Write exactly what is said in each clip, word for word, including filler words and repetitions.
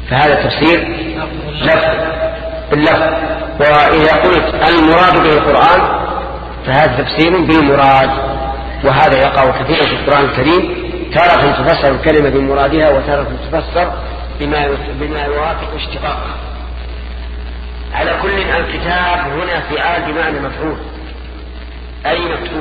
فهذا تفسير لفظ باللفظ. وإذا قلت المراد به القرآن فهذا تفسير بالمراد، وهذا يقع كثيرا في القرآن الكريم، تارة تفسر الكلمة بمرادها وتارة تفسر بما بما يوافق اشتقاقها. على كل الكتاب هنا فعال بمعنى مفعول، أي مكتوب،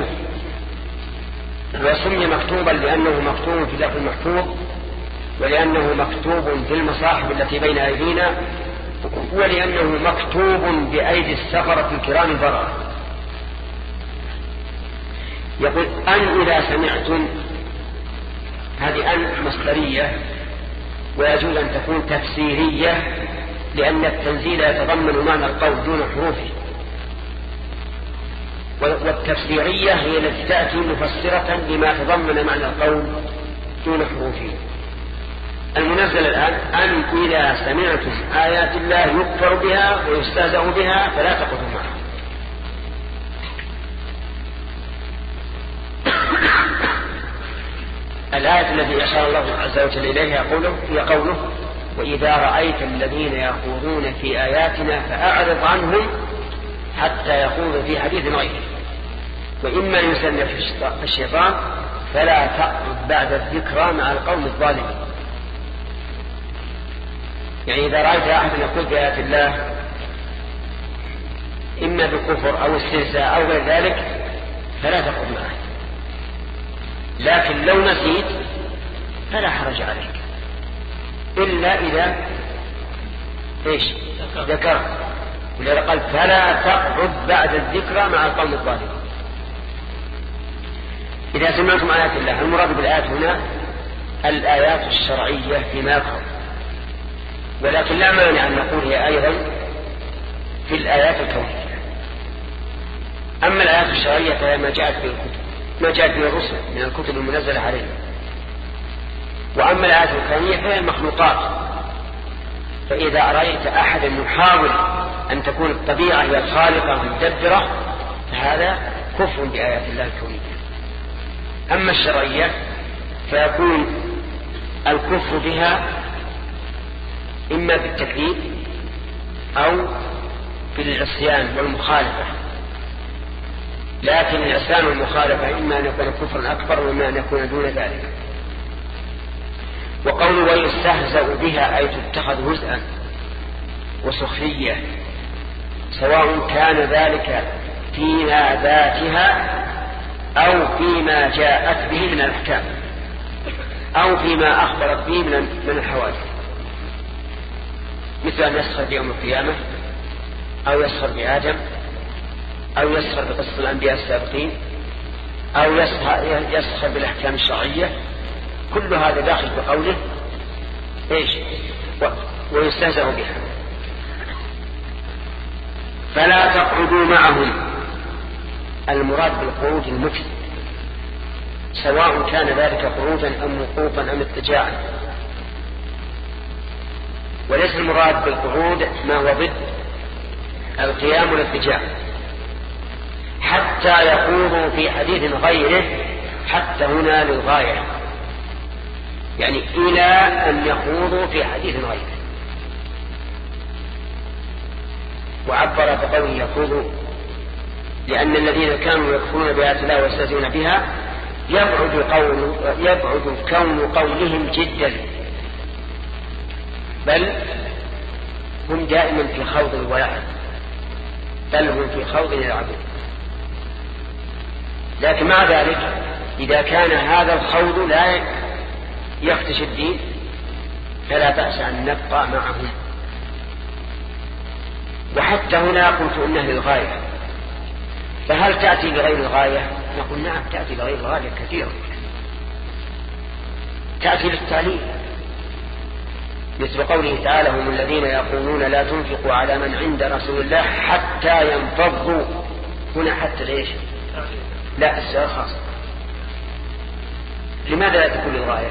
وسمي مكتوبا لأنه مكتوب في اللوح المحفوظ، ولأنه مكتوب في المصاحف التي بين أيدينا، ولأنه مكتوب بأيدي السفرة الكرام البررة. يقول أن إذا سمعتم، هذه أن مصدرية، ويجوز أن تكون تفسيرية لأن التنزيل يتضمن معنى القول دون حروفه، والتفسيرية هي التي تأتي مفسرة لما تضمن معنى القول دون حروفه. المنزل الآن أن إذا سمعتم آيات الله يكفر بها ويستهزأ بها فلا تقعدوا معها. الآية التي أشار الله عز وجل إليها هي قوله وإذا رأيت الذين يخوضون في آياتنا فأعرض عنهم حتى يخوضوا في حديث غيره وإما يسن في الشيطان فلا تقعد بعد الذكرى مع القوم الظالمين. يعني إذا رأيت أحد يقول بآيات الله إما بالكفر أو استهزاء أو غير ذلك فلا تقعد معه، لكن لو نسيت فلا حرج عليك إلا إذا إيش ذكر، ولذا قال فلا تقعد بعد الذكرى مع القوم الظالمين. إذا سمعتم آيات الله، المراد بالآيات هنا الآيات الشرعية فيما يقرأ، ولكن لا مانع أن نقول هي أيضا في الآيات الكونية. أما الآيات الشرعية فهي ما جاءت في الكتب، ما جاءت في الرسل من الكتب المنزلة علينا. وأما الآيات الكونية فهي المخلوقات. فإذا رأيت أحدا يحاول أن تكون الطبيعة هي الخالقة المدبرة فهذا كفر بآيات الله الكونية. أما الشرعية فيكون الكفر بها إما بالتكذيب أو بالعصيان والمخالفة، لكن العصيان والمخالفة إما أن يكون كفرا أكبر وإما أن يكون دون ذلك. وقول ويستهزأ بها أي تتخذ هزءا وسخرية سواء كان ذلك فيما ذاتها أو فيما جاءت به من الأحكام أو فيما أخبرت به من الحوادث، مثل أن يسخر بيوم القيامة أو يسخر بآدم أو يسخر بقصة الأنبياء السابقين أو يسخر بالأحكام الشرعية. كل هذا داخل بقوله إيش ويستهزأ بها. فلا تقعدوا معهم، المراد بالقعود المكث سواء كان ذلك قعودا أم وقوفا أم اضطجاعا، وليس المراد بالقعود ما هو ضد القيام والاضطجاع حتى يخوضوا في حديث غيره. حتى هنا للغاية، يعني إلى أن يخوضوا في حديث غيره. وعبر بقوله يخوضوا لأن الذين كانوا يكفرون بآيات الله ويستهزئون بها يبعد قول يبعد كون قولهم جدا، بل هم دائما في خوض ولعب، بل هم في خوض يلعبون. لكن مع ذلك إذا كان هذا الخوض لا يخدش الدين فلا بأس أن نبقى معهم. وحتى هنا قلت إنها للغاية، فهل تأتي لغير الغاية؟ نقول نعم تأتي لغير الغاية كثيرا، تأتي للتعليم، مثل قوله تعالى هم الذين يقولون لا تنفقوا على من عند رسول الله حتى ينفضوا. هنا حتى ليش؟ لا السؤال خاص. لماذا لا تكون للغاية؟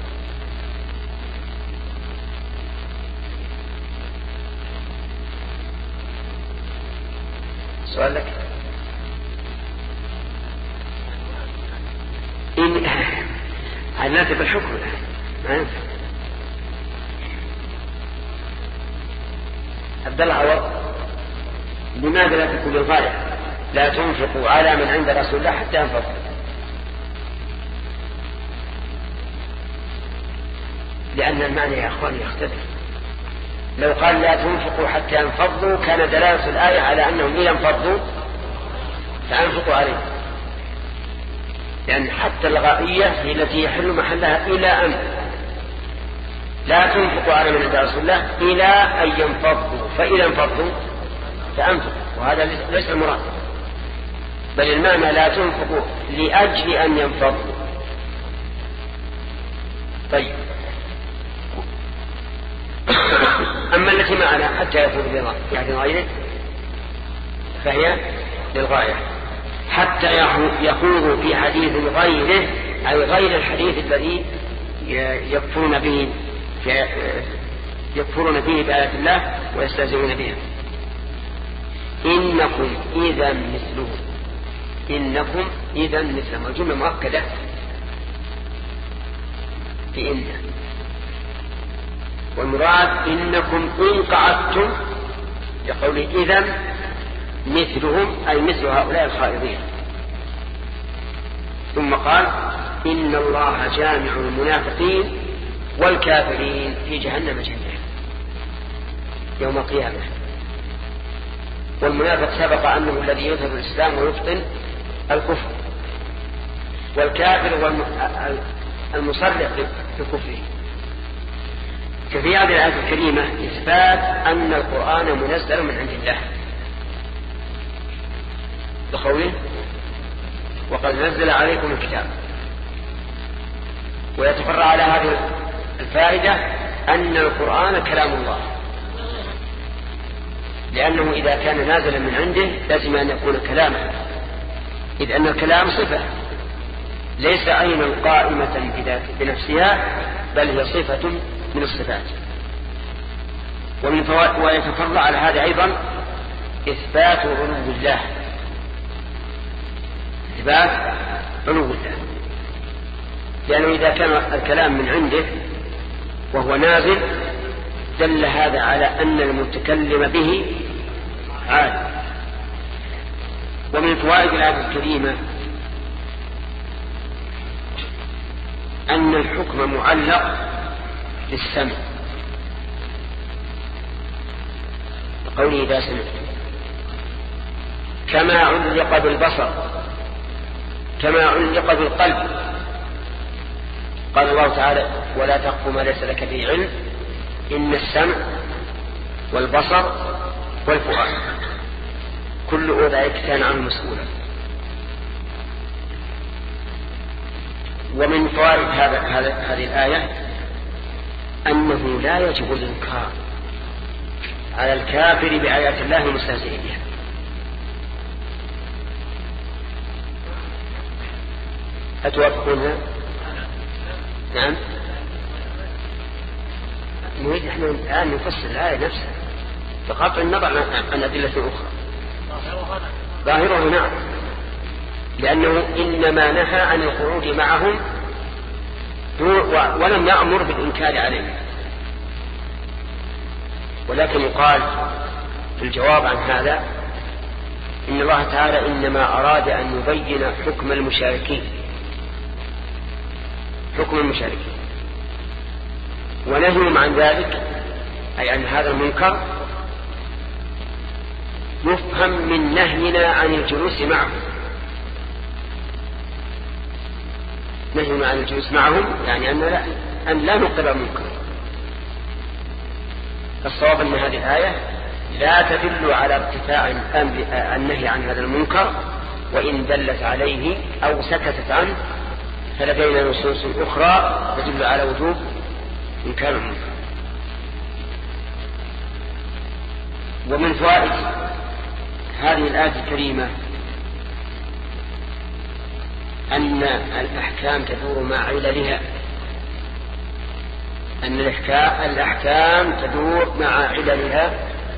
سؤال لك. إن هنأتي بالحكم الآن ما ينفع. عبد الله عوض، لماذا لا تكون للغاية؟ لا تنفقوا على من عند رسول الله حتى ينفضوا. لأن المعنى يا أخواني يختلف. لو قال لا تنفقوا حتى ينفضوا كان دلالة الآية على أنهم إذا انفضوا فأنفقوا عليه، لأن حتى الغائية هي التي يحل محلها إلى أن لا تنفقوا على من عند رسول الله إلى أن ينفضوا، فإذا انفضوا فأنفقوا، وهذا ليس المراد، بل المعنى لا تنفقوا لأجل أن ينفضوا. طيب، أما التي معنا حتى يفوز يعني غيره فهي للغاية، حتى يخوض في حديث غيره، أي غير الحديث الذي يكفرون به يكفرون به بآيات الله ويستهزئون بها. إنكم إذا مثلهم، إنكم إذا مثلهم، الجملة مؤكدة في إن، والمراد إنكم إن قعدتم يقول إذا مثلهم، أي مثل هؤلاء الخائضين. ثم قال إن الله جامع المنافقين والكافرين في جهنم جميعا يوم القيامة. والمنافق سبق أنه الذي يظهر الإسلام ويبطن الكفر، والكافر المصرح بكفره. ففي هذه الآية الكريمة إثبات أن القرآن منزل من عند الله بقوله وقد نزل عليكم الكتاب. ويتفرع على هذه الفائدة أن القرآن كلام الله، لأنه إذا كان نازلا من عنده لازم أن يكون كلاما، إذ أن الكلام صفة ليس عينا قائمة بنفسها، بل هي صفة من الصفات. ومن فوائد ويتفرع على هذا أيضا إثبات علو الله، إثبات علو الله، لأنه إذا كان الكلام من عنده وهو نازل دل هذا على أن المتكلم به عالم. ومن فوائد الآية الكريمة أن الحكم معلق بالسمع، بقوله إذا سمعت، كما علق بالبصر، كما علق بالقلب. قال الله تعالى ولا تقف ما ليس لك به علم إن السمع والبصر والفؤاد كل أولئك كان عنه مسؤولا. ومن فوائد هذه الآية أنه لا يجب الإنكار على الكافر بآيات الله المستهزئ بها. أتوافقونها؟ نعم. نريد نحن الآن نفسر الآية نفسها بقطع النظر عن أدلة أخرى. ظاهره نعم، لأنه إنما نهى عن الخروج معهم ولم يأمر بالإنكار عليهم. ولكن يقال في الجواب عن هذا إن الله تعالى إنما أراد أن يبين حكم المشاركين، حكم المشاركين، ونهيهم عن ذلك أي عن هذا المنكر يفهم من نهينا عن الجلوس معهم. نهينا عن الجلوس معهم يعني أن لا, أن لا نقر المنكر. الصواب أن هذه الآية لا تدل على ارتفاع النهي عن هذا المنكر، وإن دلت عليه أو سكتت عنه فلدينا نصوص أخرى تدل على وجوب إنكار المنكر. ومن فوائد هذه الآية الكريمة أن الأحكام تدور مع عللها، أن الأحكام تدور مع عللها.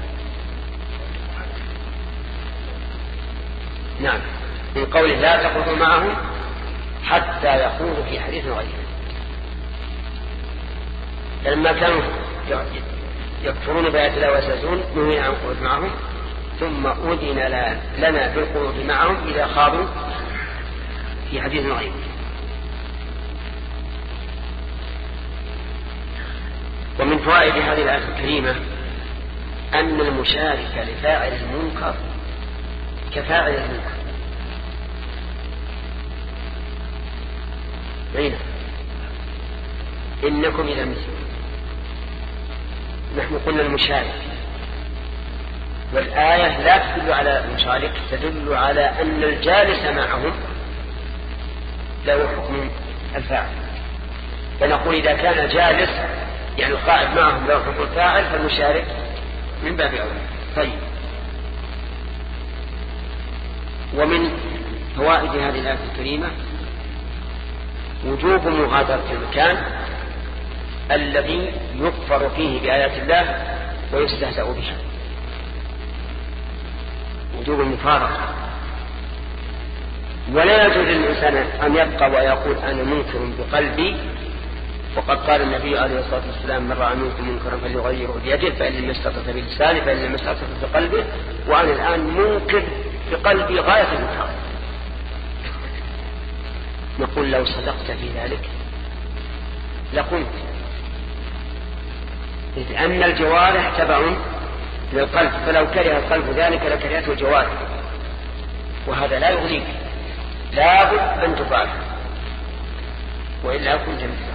نعم، من قوله لا تخوضوا معهم حتى يخوضوا في حديث غيره. لما كانوا يكفرون بآيات الله ويستهزئون نهينا عن القعود معهم ثم أذن لنا بالقعود معهم إذا خاضوا في حديث غيره. ومن فوائد هذه الآية الكريمة أن المشارك لفاعل المنكر كفاعل المنكر. بينا إنكم إذا مثل نحن قلنا المشارك، والآية لا تدل على المشارك، تدل على أن الجالس معهم له حكم الفاعل. فنقول إذا كان جالس يعني القائد معهم له حكم الفاعل فالمشارك من باب أولى. طيب، ومن فوائد هذه الآية الكريمة وجوب مغادرة المكان الذي يكفر فيه بآيات الله ويستهزأ بها، وجوب المفارقة. ولا يجوز للإنسان أن يبقى ويقول أنا منكر بقلبي، وقد قال النبي عليه الصلاة والسلام من رأى منكم منكرا فليغيره بيده فإن لم يستطع بلسانه فإن لم يستطع بقلبه، وأنا الآن منكر بقلبي غاية الإنكار. نقول لو صدقت في ذلك لقلت، إذ أن الجوارح تبع للقلب، فلو كره القلب ذلك لكرهته الجوارح، وهذا لا يغنيك، لابد أن تفعل وإلا كنت مثله.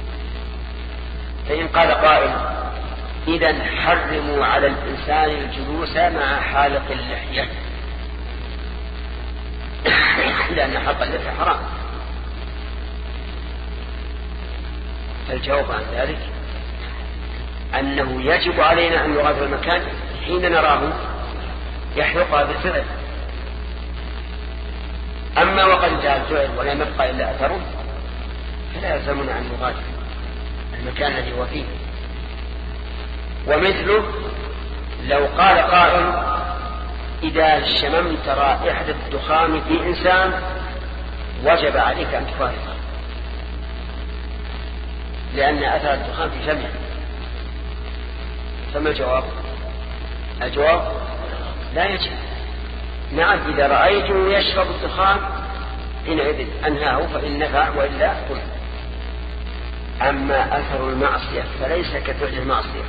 فإن قال قائل إذن حرموا على الإنسان الجلوس مع حالق اللحية لأن حلق اللحية حرام، فالجواب عن ذلك أنه يجب علينا أن نغادر المكان حين نراه يحلقها بالفعل. أما وقد جاء الفعل ولم يبقى إلا أثره فلا يلزمنا أن نغادر المكان الذي هو فيه. ومثله لو قال قائل إذا شممت رائحة الدخان في إنسان وجب عليك أن تفارقه لأن أثر الدخان في فمه، فما الجواب؟ الجواب لا يجب. نعم إذا رأيته يشرب الدخان حينئذ أنهاه فإن نفع وإلا قل. أما أثر المعصية فليس كفعل المعصية.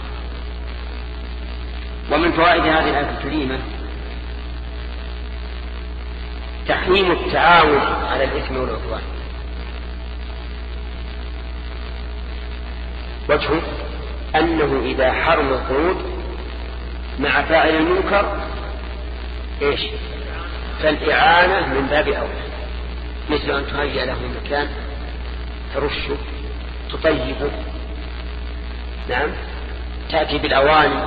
ومن فوائد هذه الآية الكريمة تحريم التعاون على الإثم والعدوان. وجهه أنه إذا حرم القعود مع فاعل المنكر إيش؟ فالإعانة من باب أولى، مثل أن تهيئ له مكان ترشه تطيبه، نعم، تأتي بالأواني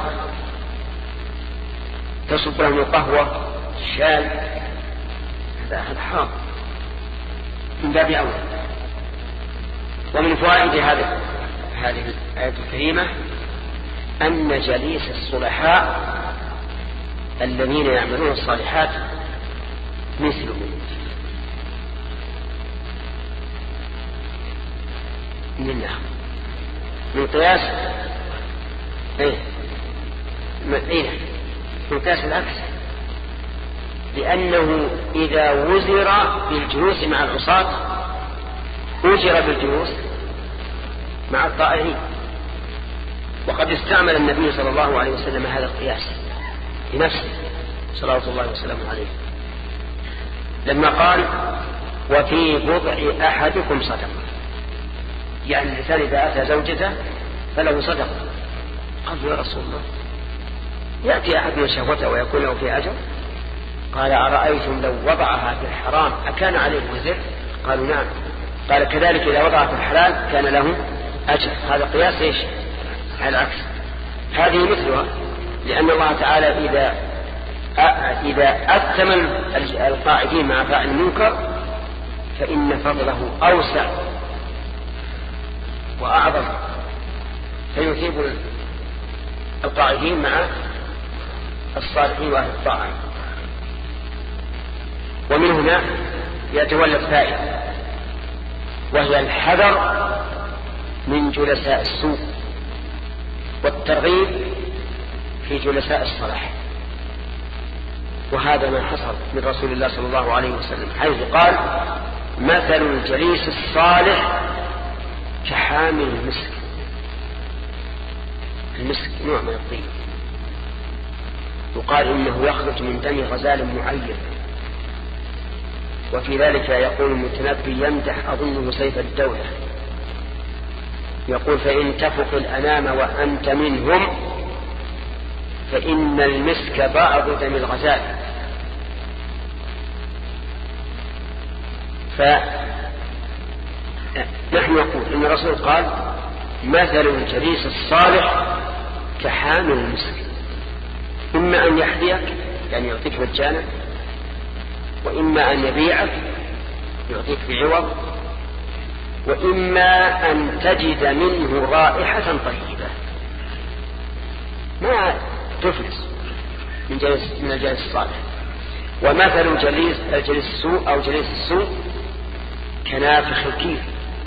تصب لهم القهوة الشاي، هذا حرام من باب أولى. ومن فوائد هذه هذه الآية الكريمة أن جليس الصلحاء الذين يعملون الصالحات مثلهم منها من قياس ايه ايه من قياس العكس، لأنه إذا وزر بالجلوس مع العصاة أجر بالجلوس مع الطائعين. وقد استعمل النبي صلى الله عليه وسلم هذا القياس لنفسه صلوات الله وسلامه عليه لما قال وفي بضع أحدكم صدقة، يعني الإنسان إذا أتى زوجته فله صدقة. قال يا رسول الله يأتي أحدنا شهوته ويكون له في أجر؟ قال أرأيتم لو وضعها في الحرام أكان عليه وزر؟ قالوا نعم. قال كذلك إذا وضعها في الحلال كان له أجر. هذا قياس إيش؟ على العكس. هذه مثلها، لأن الله تعالى إذا إذا أثم القاعدين مع فاعل المنكر فإن فضله أوسع وأعظم، فيثيب القاعدين مع الصالحين وأهل الطاعة. ومن هنا يتولد فائدة، وهي الحذر من جلساء السوء والترغيب في جلساء الصلاح، وهذا ما حصل من رسول الله صلى الله عليه وسلم، حيث قال: مثل الجليس الصالح كحامل المسك. المسك نوع من الطيب، يقال إنه يخرج من دم غزال معين. وفي ذلك يقول المتنبي يمدح أظنه سيف الدولة، يقول: فإن تفق الأنام وأنت منهم فإن المسك بعض دم الغزال. فنحن نقول إن الرسول قال: مثل الجليس الصالح كحامل المسك، إما أن يحذيك يعني يعطيك مجانا، وإما أن يبيعك يعطيك بعوض، وإما أن تجد منه رائحة طيبة ما تفلس من جليس من الجليس الصالح. ومثل جليس الجليس السوء أو جليس السوء كنافخ الكير،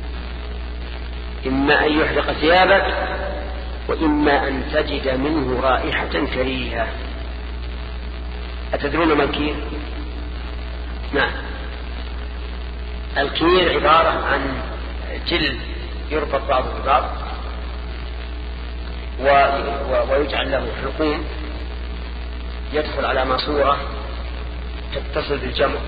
إما أن يحرق ثيابك وإما أن تجد منه رائحة كريهة. أتدرون ما الكير؟ نعم، الكير عبارة عن جلد يربط بعضه ببعض ويجعل له حلقوم يدخل على ماسورة تتصل بالجمر،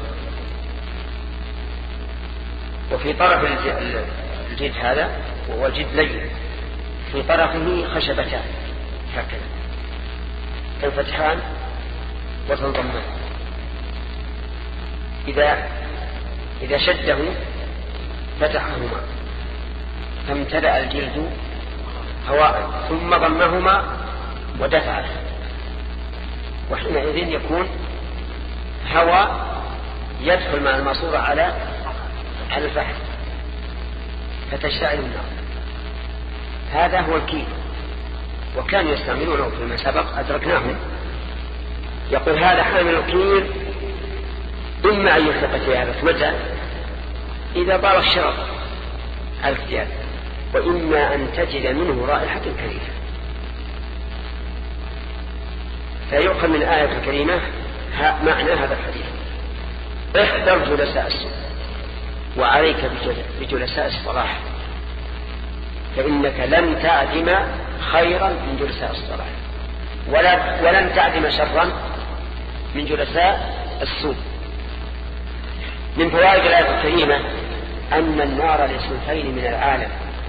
وفي طرف الجلد هذا وهو جلد لين في طرفه خشبتان هكذا تنفتحان وتنضمان، إذا إذا شده فتحهما فامتلأ الجلد هواء ثم ضمهما ودفعه، وحينئذ يكون هواء يدخل مع الماسورة على على الفحم فتشتعل النار. هذا هو الكيل، وكانوا يستعملونه فيما سبق أدركناهم. يقول: هذا حامل الكيل إما أن يحرق ثيابك متى إذا طال الشرر على الثياب، وإما أن تجد منه رائحة كريهة. فيؤخذ من الآية الكريمة معنى هذا الحديث: احذر جلساء السوء وعليك بجلساء الصلاح، فإنك لن تعدم خيرا من جلساء الصلاح ولا ولن تعدم شرا من جلساء السوء. من فوائد الآية الكريمة أن النار لصنفين من العالم: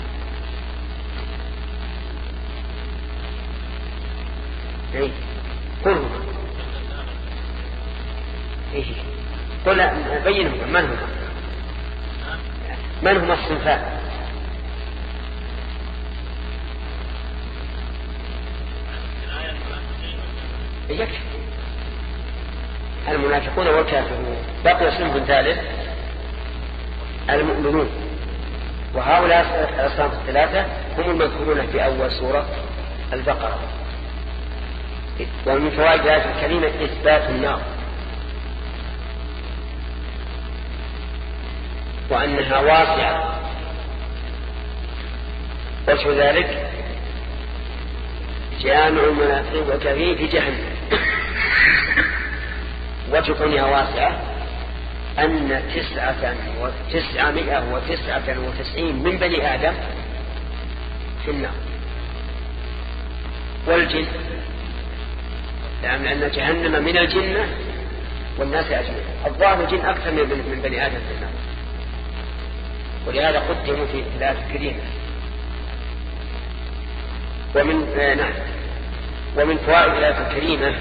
قل إيه قل بينهم من هم من هم الصنفان. يكفي المنافقون والكافرون. بقي صنف ثالث: المؤمنون، وهؤلاء الأصناف الثلاثة هم المذكورون في أول سورة البقرة. ومن فوائد الآية الكريمة إثبات النار، وأنها واسعة، وجه ذلك جامع المنافقين والكافرين في جهنم. وجه كونها واسعة أن تسعة وتسعمائة وتسعة وتسعين من بني آدم في النار والجن، لأن جهنم من الجنة والناس أجمعين. الظاهر الجن أكثر من بني آدم في النار، ولهذا قدموا في الآية الكريمة. ومن آه نعم ومن فوائد الآية الكريمة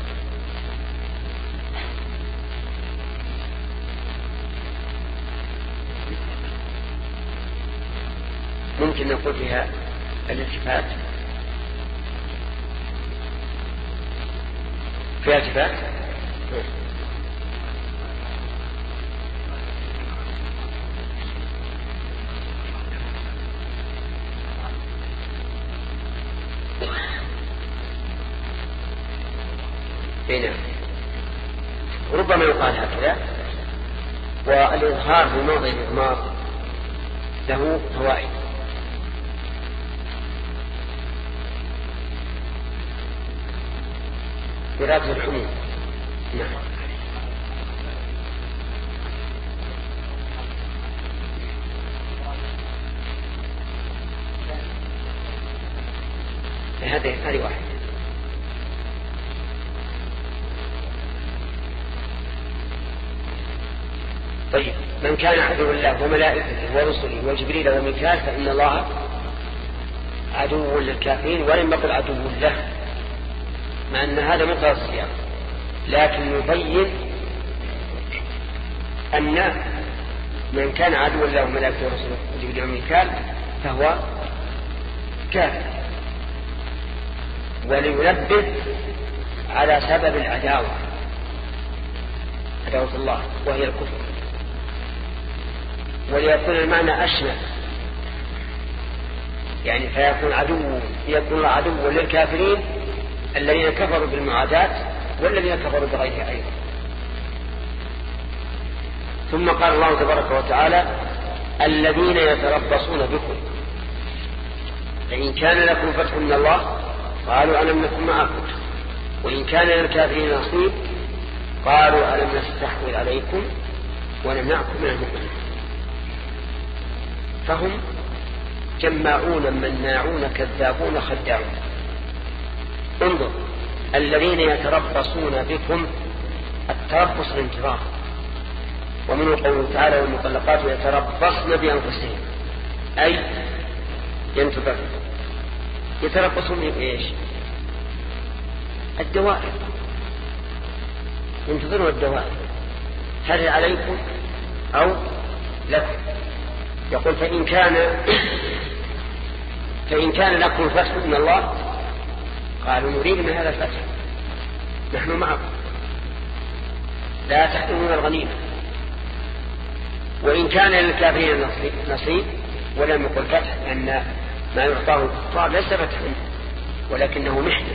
ممكن نقول فيها الالتفات، فيها التفات هنا، ربما يقال هكذا. والإظهار في موضع الإضمار له فوائد. إرادة العموم. نعم. هذه هذه واحدة. طيب من كان عدو الله وملائكته ورسله وجبريل وميكال فإن الله عدو للكافرين، ولم يقل عدو له، مع أن هذا مقتضى السياق، لكن يبين أن من كان عدو الله وملائكته ورسله وجبريل وميكال فهو كافر، ولينبه على سبب العداوة، عداوة الله وهي الكفر، وليكون المعنى أشمل، يعني فيكون عدو يكون عدو للكافرين الذين كفروا بالمعاداة والذين كفروا بغيره أيضا. ثم قال الله تبارك وتعالى الذين يتربصون بكم فإن كان لكم فتح من الله قالوا ألم نكن معكم وإن كان للكافرين نصيب قالوا ألم نستحوذ عليكم ونمنعكم من المؤمنين. فهم جماعون مناعون كذابون خداعون. انظر الذين يتربصون بكم، التربص الانتظار، ومنه قوله تعالى والمطلقات يتربصن بأنفسهم أي ينتظر. يتربصون بإيش؟ الدوائر، ينتظرون الدوائر، هل عليكم أو لكم. يقول فإن كان فإن كان لكم فتح من الله قالوا نريد من هذا الفتح نحن معكم لا تحرمون الغنيمة، وإن كان للكافرين نصيب ولم يقل فتح لأن ما يعطاه الكفار ليس فتحا ولكنه محنة.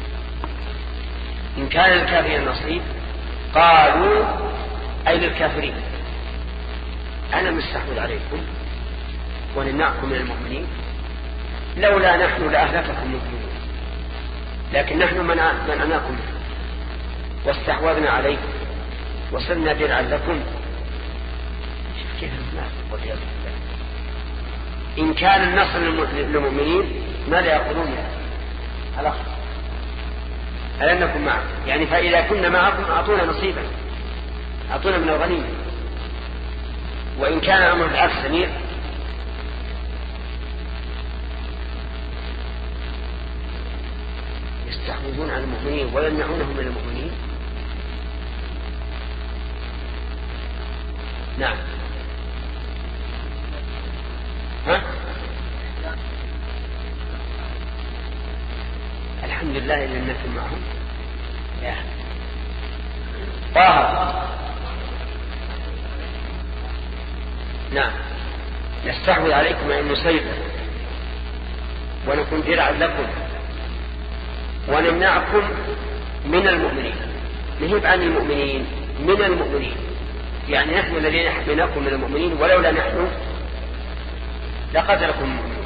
إن كان للكافرين نصيب قالوا أي للكافرين أنا مستحوذ عليكم ونمنعكم من المؤمنين، لولا نحن لأهلككم المؤمنين، لكن نحن منعناكم واستحوذنا عليكم وصرنا درعا لكم. كيف المنافق؟ إن كان النصر للمؤمنين ماذا يقولون؟ خلاص ألم نكن معكم، يعني فإذا كنا معكم أعطونا نصيبا، أعطونا من الغنيمة. وإن كان أمر العكس سميع يستحوذون على المؤمنين ويمنعونهم من المؤمنين. نعم. ها؟ الحمد لله إن نكن معهم. يا طه. نعم. نستحوذ عليكم أن نصيبكم ونكون درعا لكم ونمنعكم من المؤمنين. نهيب عن المؤمنين من المؤمنين، يعني نحن الذين حميناكم من المؤمنين، ولولا نحن لقتلكم المؤمنين.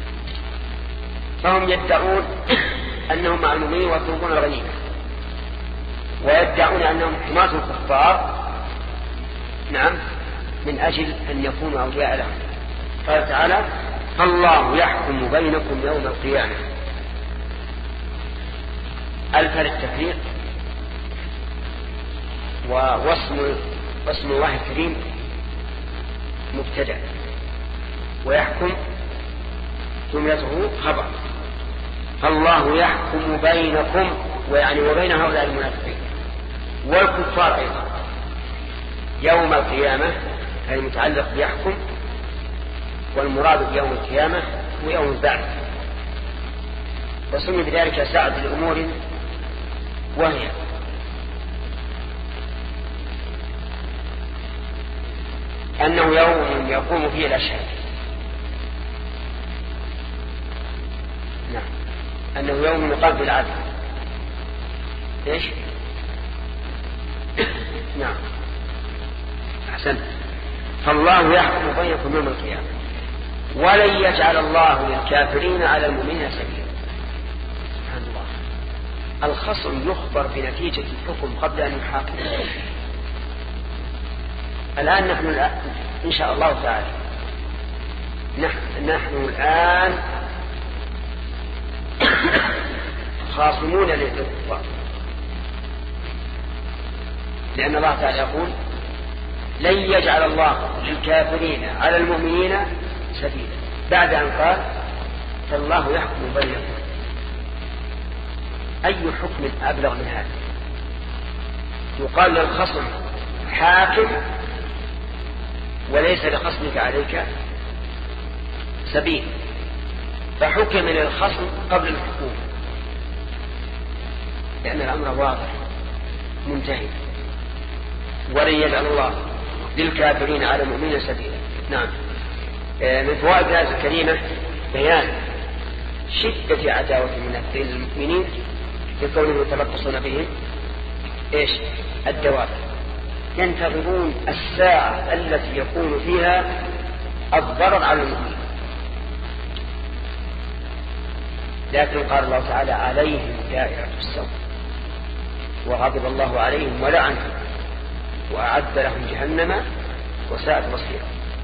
فهم يدعون أنهم مع المؤمنين ويطلبون الغنيمة، ويدعون أنهم حماة الكفار نعم من أجل أن يكونوا أولياء لهم. قال تعالى فالله يحكم بينكم يوم القيامة. ألف للتفريق، واسم واسم الله الكريم مبتدأ، ويحكم جملته خبر. فالله يحكم بينكم، ويعني وبين هؤلاء المنافقين والكفار أيضا يوم القيامة، هذا متعلق بيحكم، والمراد بيوم القيامة ويوم البعث. وسمي بذلك ساعة الأمور، وهي أنه يوم يقوم فيه الأشهاد. نعم. أنه يوم يقام بالعدل. إيش؟ نعم أحسنت. فالله يحكم بينكم يوم القيامة ولن يجعل الله للكافرين على المؤمنين سبيلا. سبحان الله. الخصم يخبر بنتيجة الحكم قبل أن يحاكم. الآن نحن الآن إن شاء الله تعالى نحن الآن خاصمون للكفار، لأن الله تعالى يقول لن يجعل الله للكافرين على المؤمنين سبيلا، بعد أن قال فالله يحكم بينكم. أي حكم أبلغ من هذا؟ يقال للخصم حاكم وليس لخصمك عليك سبيل، فحكم للخصم قبل الحكومة، لأن الأمر واضح منتهي. ولن يجعل الله للكافرين على المؤمنين سبيلا. نعم. من فوائد الآية الكريمة بيان شدة عداوة المنافقين للمؤمنين بكونهم يتلبسون بهم ايش؟ الدواب، ينتظرون الساعة التي يكون فيها الضرر على المؤمنين. لكن قال الله تعالى عليهم دائرة السوء وغضب الله عليهم ولعنهم وأعد لهم جهنم وساءت مصيرا.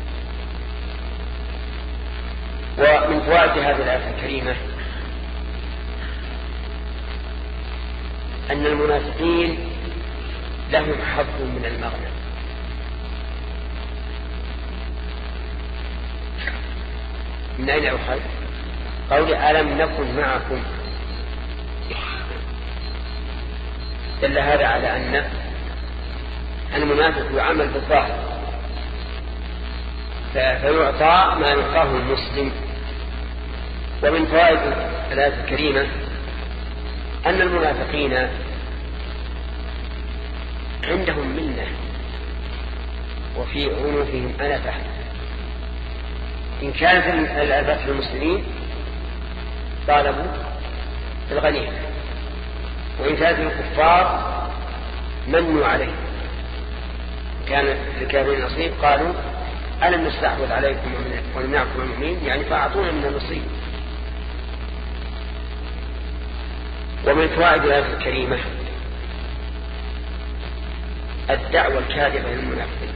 ومن فوائد هذه الآية الكريمة أن المنافقين لهم حظ من المغنم. من أين أخذ؟ قول ألم نكن معكم، دل هذا على أن المنافق يعمل بالظاهر فيعطى ما يعطاه المسلم. ومن فوائد الآية الكريمة أن المنافقين عندهم منة وفي عنوفهم أنفة. إن كانت الألبات المسلمين طالبوا الغنيمة، وإن كانت الكفار منوا عليه، كان لكافرين نصيب قالوا ألم نستحوذ عليكم ونمنعكم المؤمنين، يعني فأعطونا من النصيب. ومن فوائد الآية الكريمة الدعوة الكاذبة للمنافقين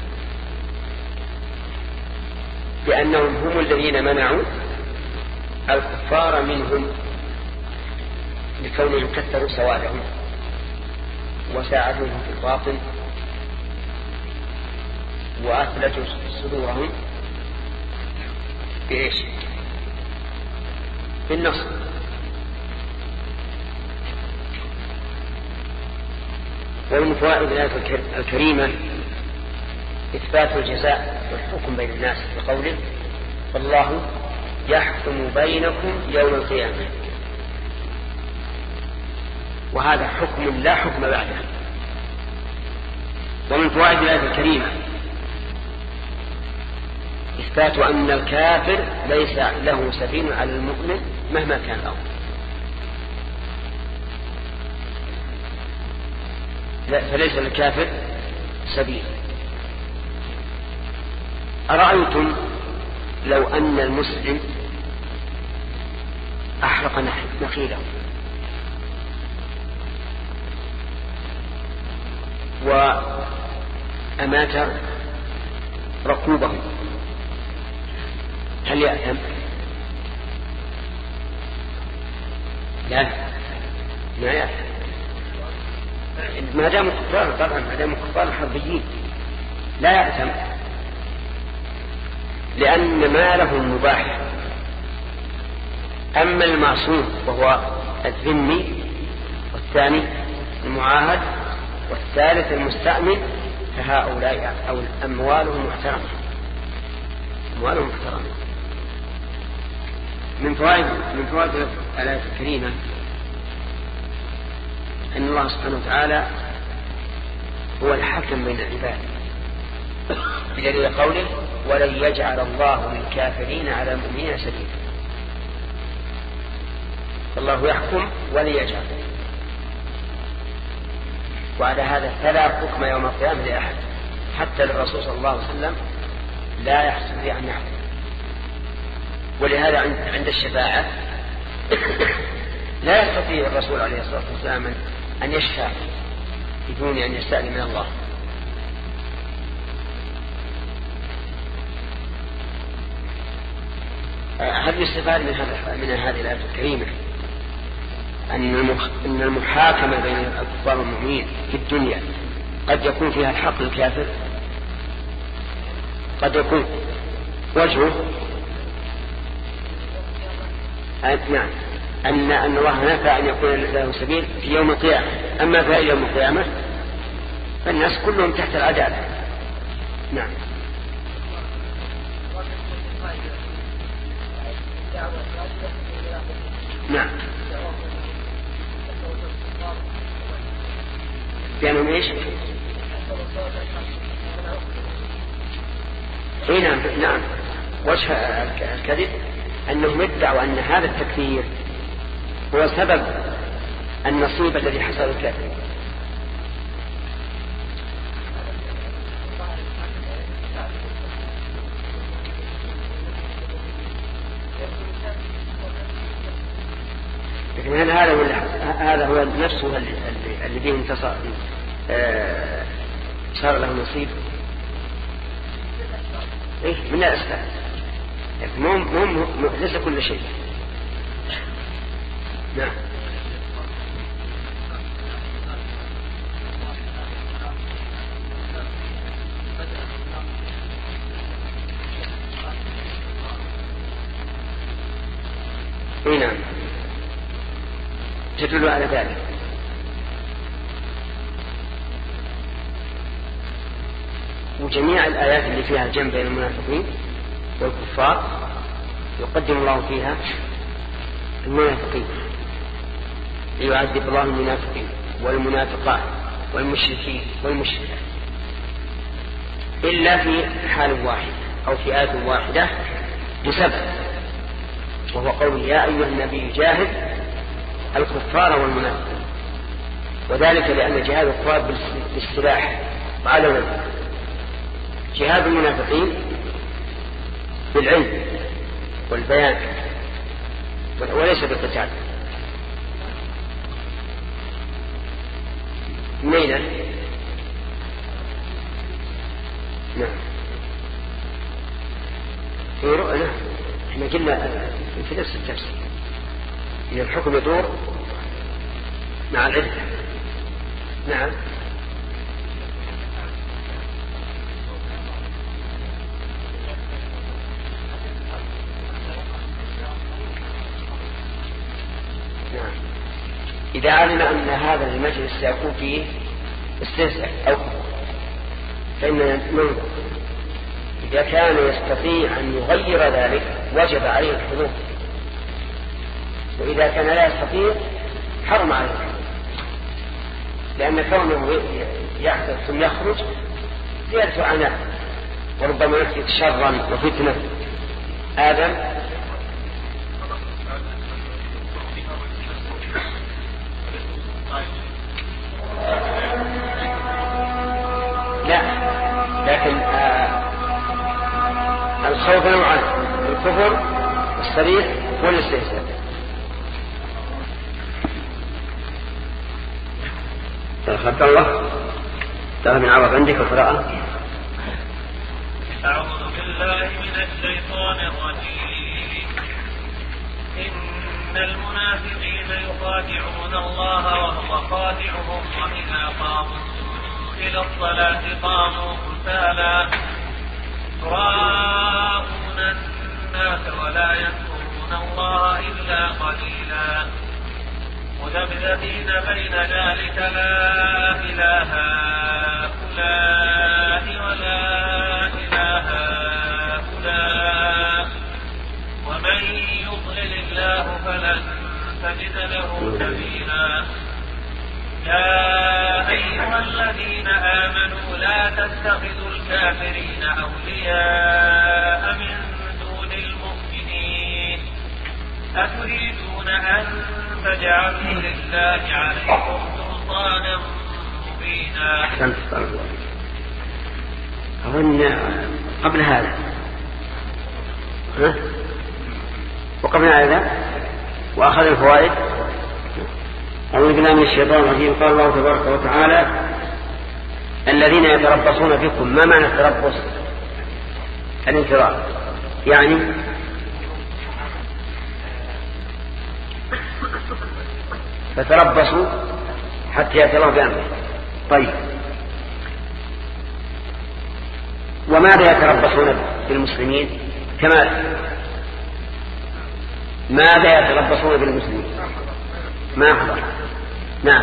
بأنهم هم الذين منعوا الكفار منهم لكونهم كثروا سوادهم وساعدوهم في الباطل وأثلجوا صدورهم بإيش؟ بالنصر. ومن فوائد الآية الكريمة إثبات الجزاء والحكم بين الناس بقوله فالله يحكم بينكم يوم القيامة، وهذا حكم لا حكم بعده. ومن فوائد الآية الكريمة إثبات أن الكافر ليس له سبيل على المؤمن مهما كان الأمر. فليس للكافر سبيل. أرأيتم لو أن المسلم أحرق نخيله وأمات ركوبه، هل يأثم؟ لا، ما يأثم ما دام كفار. طبعا ما دام كفار حربيين لا يأثم، لأن مالهم مباح. أما المعصوم وهو الذمي، والثاني المعاهد، والثالث المستأمن، فهؤلاء أو أموالهم محترمة أموالهم محترمة. من فوائد من فوائد الآية الكريمة أن الله سبحانه وتعالى هو الحكم بين العباد بدليل قوله ولن يجعل الله للكافرين على المؤمنين سبيلا. فالله يحكم ولن يجعل، وعلى هذا فلا حكم يوم القيامة لأحد، حتى للرسول صلى الله عليه وسلم لا يحسن لي أن يحكم. ولهذا عند الشفاعة لا يستطيع الرسول عليه الصلاة والسلام أن يشفع بدون أن يستأذن من الله. هل يستفاد من هذا من هذه الآية الكريمة أن المحاكمة بين الكفار والمؤمنين في الدنيا قد يكون فيها الحق للكافر، قد يكون وجهه نعم أن أن الله نفى أن يكون له سبيل في يوم القيامة، أما في يوم القيامة فالناس كلهم تحت العدالة. نعم. نعم. بأنهم ايش؟ اي نعم نعم. وجه الكذب أنهم ادعوا أن هذا التكفير هو سبب النصيب الذي حصل الكافر. لكن هل هذا هو هذا هو نفسه اللي به انتصر آه صار له نصيب؟ إيه من الأسباب، لكن مو مو ليس كل شيء. نعم. إيه نعم تدل على ذلك. وجميع الآيات اللي فيها الجمع بين المنافقين والكفار يقدم الله فيها المنافقين ليعذب الله المنافقين والمنافقات والمشركين والمشركات، إلا في حال واحد أو في آية واحدة بسبب، وهو قول يا أيها النبي جاهد الكفار والمنافقين، وذلك لأن جهاد الكفار بالسلاح على وجه، جهاد المنافقين بالعلم والبيان وليس بالقتال. مينا نعم في رؤنا احنا قلنا في نفس التفسير إن الحكم يدور مع العدة. نعم. نعم. إذا علم أن هذا المجلس سيكون فيه استهزاء أو فإننا ننظر، إذا كان يستطيع أن يغير ذلك وجب عليه الحضور، وإذا كان لا يستطيع حرم عليه الحضور، لأن كونه يحدث ثم يخرج زيادة عناء وربما يفتك شرا وفتنة. آدم لا، لكن آه الخوف نوعان، الكفر الصريح والاستهزاء. عبد الله تعالى من عرض عندك القراءة. أعوذ بالله من الشيطان الرجيم. إن المنافقين يخادعون الله وهو خادعهم وإذا قاموا إلى الصلاة قاموا كسالى يراءون الناس ولا يذكرون الله إلا قليلا مذبذبين بين ذلك لا إله هؤلاء ولا إله هؤلاء ومن يضلل الله فلن تجد له سبيلا. يا أيها الذين آمنوا لا تتخذوا الكافرين أولياء من دون المؤمنين أتريدون أن تجعلوا لله عليكم سلطانا مبينا. أحسنت. أظن قبل هذا ها؟ وقبل هذا وأخذ الفوائد أعوذ بالله من الشيطان الرجيم. قال الله تبارك وتعالى: الذين يتربصون بكم. ما معنى التربص؟ الانتظار، يعني فتربصوا حتى يأتي الله بأمره. طيب، وماذا يتربصون بالمسلمين؟ كما ماذا يتربصون بالمسلمين؟ ما أحضر. نعم،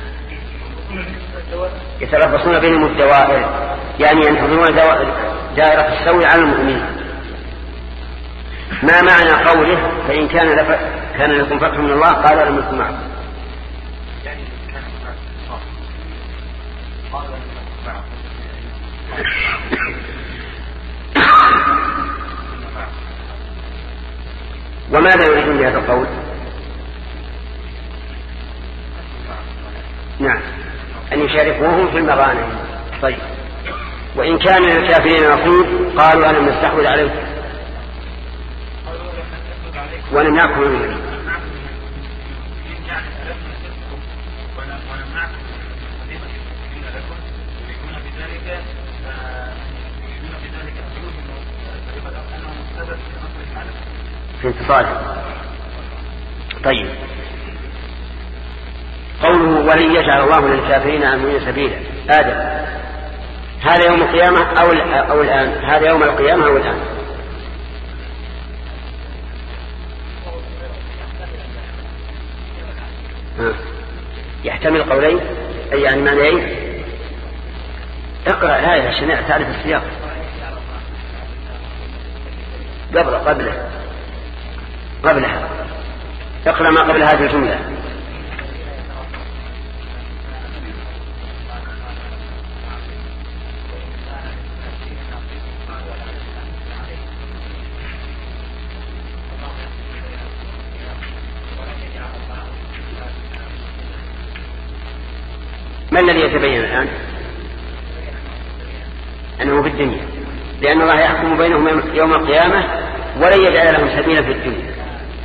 يتربصون بينهم الدوائر، يعني ينحضرون دائرة السوء على المؤمنين. ما معنى قوله: فإن كان, لف... كان لكم فتح من الله قال لم يكن معكم؟ وماذا يريدون بهذا القول؟ نعم، أن يشاركوهم في المغانم. طيب، وإن كان للكافرين نصيب قالوا ألم نستحوذ عليكم ونمنعكم من المدينة. في انتصاره. طيب، قوله: ولن يجعل الله للكافرين على المؤمنين سبيلا. آدم، هذا يوم القيامة أو, أو الآن؟ هذا يوم القيامة أو الآن؟ ها. يحتمل قولين، أي يعني معنيين. اقرأ الآية عشان تعرف السياق. قبل قبله قبلها اقرأ ما قبل هذه الجملة. ما الذي يتبين الآن؟ أنه في الدنيا، لأن الله يحكم بينهم يوم القيامة ولن يجعل لهم سبيلا في الدنيا.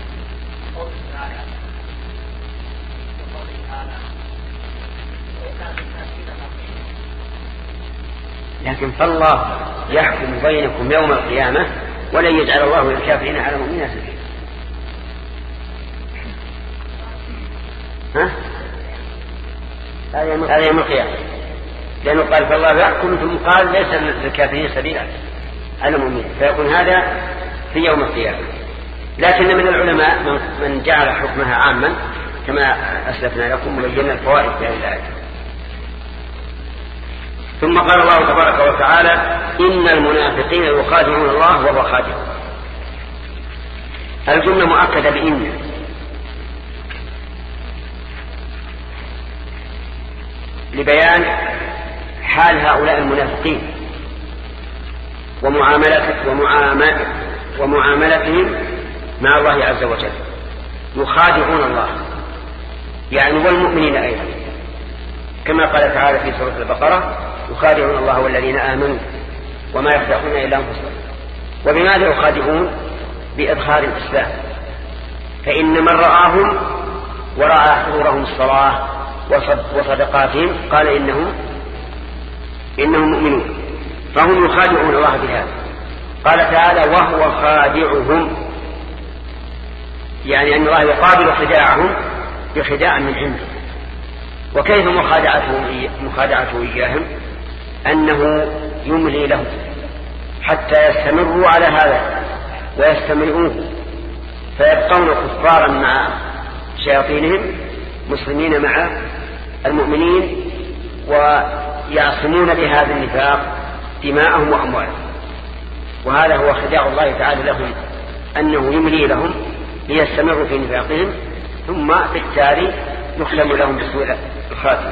لكن فالله يحكم بينكم يوم القيامة ولن يجعل الله للكافرين على المؤمنين سبيلا. ها؟ هذا يوم القيامة، لأنه قال فالله يحكم ثم قال ليس للكافرين سبيلا على المؤمنين، فيكون هذا في يوم القيامة. لكن من العلماء من جعل حكمها عاما كما أسلفنا لكم وبينا الفوائد في هذه الآية. ثم قال الله تبارك وتعالى: إن المنافقين يخادعون الله وهو خادعهم. الجملة مؤكدة بإن، لبيان حال هؤلاء المنافقين ومعاملتهم مع الله عز وجل. يخادعون الله يعني والمؤمنين أيضا، كما قال تعالى في سورة البقرة: يخادعون الله والذين آمنوا وما يخدعون إلا أنفسهم. وبماذا يخادعون؟ بإظهار الإسلام، فإن من رآهم ورأى حضورهم الصلاة وصدقاتهم قال إنهم إنهم مؤمنون، فهم يخادعون الله بهذا. قال تعالى: وهو خادعهم، يعني أن الله يقابل خداعهم بخداع من عنده. وكيف مخادعته مخادعته إياهم؟ أنه يملي لهم حتى يستمروا على هذا ويستمرؤوه، فيبقون كفارا مع شياطينهم، مسلمين مع المؤمنين، ويعصمون بهذا النفاق دماءهم وأموالهم. وهذا هو خداع الله تعالى لهم، أنه يملي لهم ليستمروا في نفاقهم، ثم بالتالي يختم لهم بسوء الخاتمة.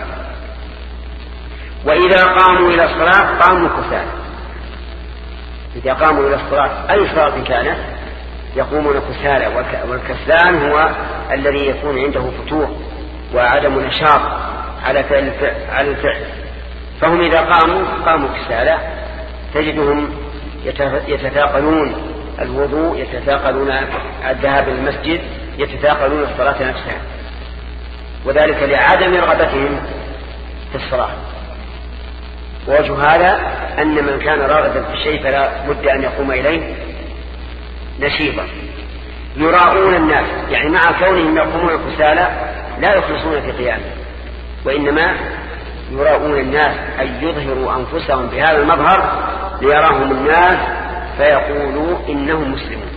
وإذا قاموا إلى الصلاة قاموا كسالى. إذا قاموا إلى الصلاة أي صلاة كانت يقومون كسالى، والكسلان هو الذي يكون عنده فتور وعدم نشاط على على الفعل. فهم إذا قاموا قاموا كسالى، تجدهم يتثاقلون الوضوء، يتثاقلون الذهاب إلى المسجد، يتثاقلون الصلاة نفسها. وذلك لعدم رغبتهم في الصلاة. ووجه هذا أن من كان راغبا في الشيء فلا بد أن يقوم إليه نشيطا. يراؤون الناس، يعني مع كونهم يقومون كسالى لا يخلصون في قيامه، وإنما يراؤون الناس أن يظهروا أنفسهم بهذا المظهر ليراهم الناس فيقولوا إنهم مسلمون.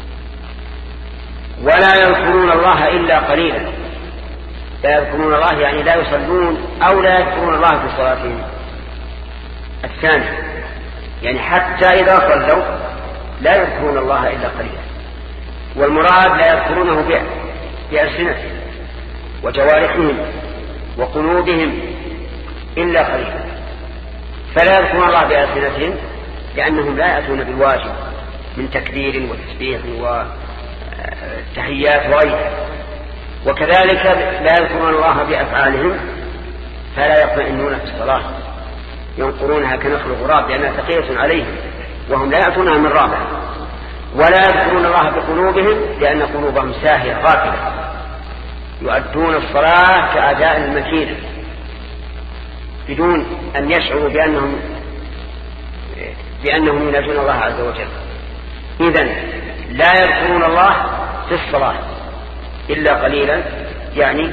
ولا يذكرون الله إلا قليلا. لا يذكرون الله يعني لا يصلون أو لا يذكرون الله في صلاتهم الثاني، يعني حتى إذا صلوا لا يذكرون الله إلا قليلا. والمراد لا يذكرونه بألسنتهم وجوارحهم وقلوبهم إلا قليلا. فلا يذكرون الله بألسنتهم لأنهم لا يأتون بالواجب من تكبير وتسبيح وتحيات وغيرها، وكذلك لا يذكرون الله بأفعالهم فلا يطمئنون في الصلاة، ينقرونها كنخل الغراب لأنها ثقيلة عليهم وهم لا يأتونها من رابع. ولا يذكرون الله بقلوبهم لأن قلوبهم ساهية غافلة، يؤدون الصلاة كأداء المكينة بدون أن يشعروا بأنهم بأنهم يناجون الله عز وجل. إذن لا يذكرون الله في الصلاة إلا قليلا، يعني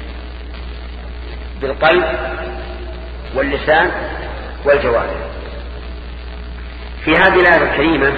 بالقلب واللسان والجوارح. في هذه الآية الكريمة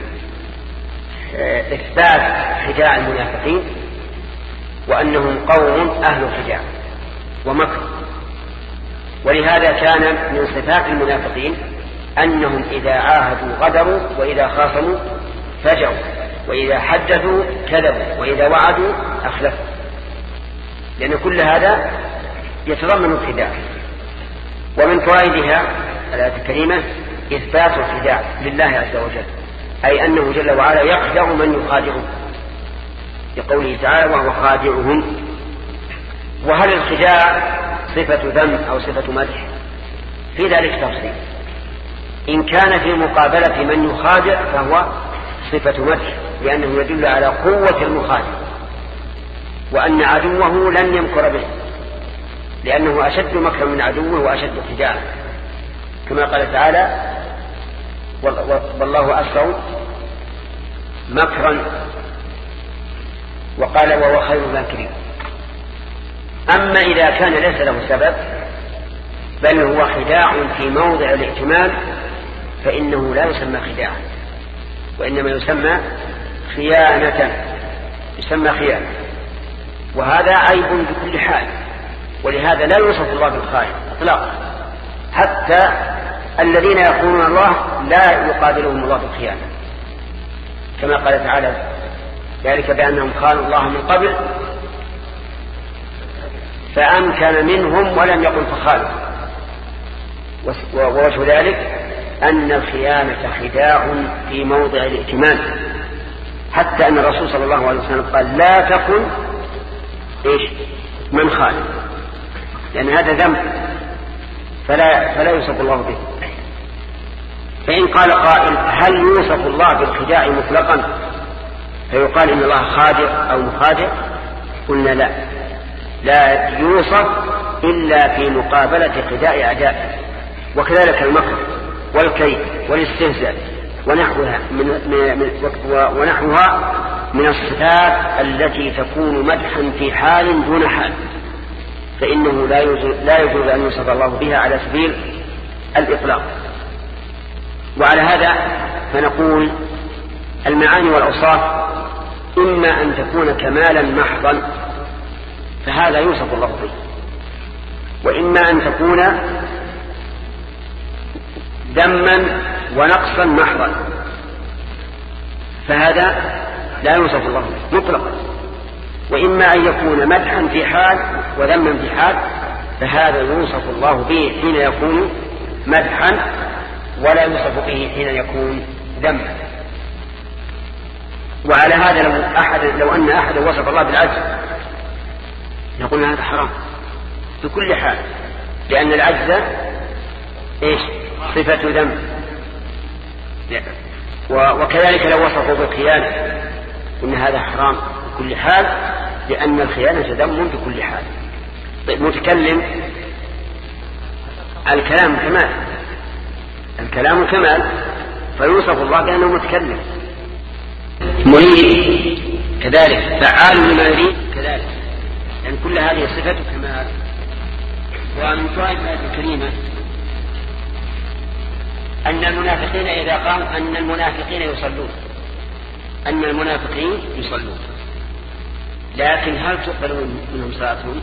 إثبات خداع المنافقين وأنهم قوم أهل خداع ومكر. ولهذا كان من صفات المنافقين أنهم إذا عاهدوا غدروا، وإذا خاصموا فجروا، وإذا حدثوا كذبوا، وإذا وعدوا أخلفوا، لأن كل هذا يتضمن الخداع. ومن فوائدها الآية الكريمة إثبات الخداع لله عز وجل، أي أنه جل وعلا يخدع من يخادعه، لقوله تعالى وهو خادعهم. وهل الخداع صفة ذم أو صفة مدح؟ في ذلك تفصيل. إن كان في مقابلة من يخادع فهو صفة مدح، لأنه يدل على قوة المخادع وأن عدوه لن يمكر به، لأنه أشد مكرا من عدوه وأشد خداعا، كما قال تعالى والله أسرع مكرا، وقال وهو خير الماكرين. أما إذا كان ليس له سبب بل هو خداع في موضع الائتمان فإنه لا يسمى خداعا، وإنما يسمى خيانة، يسمى خيانة، وهذا عيب بكل حال. ولهذا لا يوصف الله بالخائن اطلاقا، حتى الذين يقولون الله لا يقابلهم الله بالخيانة، كما قال تعالى ذلك بأنهم خانوا الله من قبل فأمكن منهم ولم يقل فخالوا. ووجه ذلك أن الخيانة خداع في موضع الائتمان، حتى أن الرسول صلى الله عليه وسلم قال لا تكن إيش من خان، لأن هذا ذنب فلا, فلا يوصف الله به. فإن قال قائل هل يوصف الله بالخداع مطلقا فيقال إن الله خادع أو مخادع؟ قلنا لا، لا يوصف إلا في مقابلة خداع أعدائه. وكذلك المكر والكيد والاستهزاء ونحوها من, من, ونحوها من الصفات التي تكون مدحا في حال دون حال، فإنه لا يجوز, لا يجوز أن يوصف الله بها على سبيل الإطلاق. وعلى هذا فنقول المعاني والأوصاف إما أن تكون كمالا محضا فهذا يوصف الله به، وإما أن تكون ذما ونقصا محضا فهذا لا يوصف الله به مطلقا، وإما أن يكون مدحا في حال وذما في حال فهذا يوصف الله به حين يكون مدحا ولا يوصف به حين يكون ذما. وعلى هذا لو, أحد لو أن أحد وصف الله بالعجز نقول هذا حرام بكل حال، لأن العجز إيش صفة ذنب. وكذلك لو وصفوا بالخيانة إن هذا حرام بكل حال، لأن الخيانة ذنب بكل حال. طيب متكلم، الكلام كمال، الكلام كمال، فيوصف الله بأنه متكلم. مريد كذلك، فعال لما يريد كذلك، لأن كل هذه صفة كمال. ومن فوائد الآية الكريمة أن المنافقين إذا قاموا أن المنافقين يصلون أن المنافقين يصلون لكن هل تقبل منهم صلاتهم؟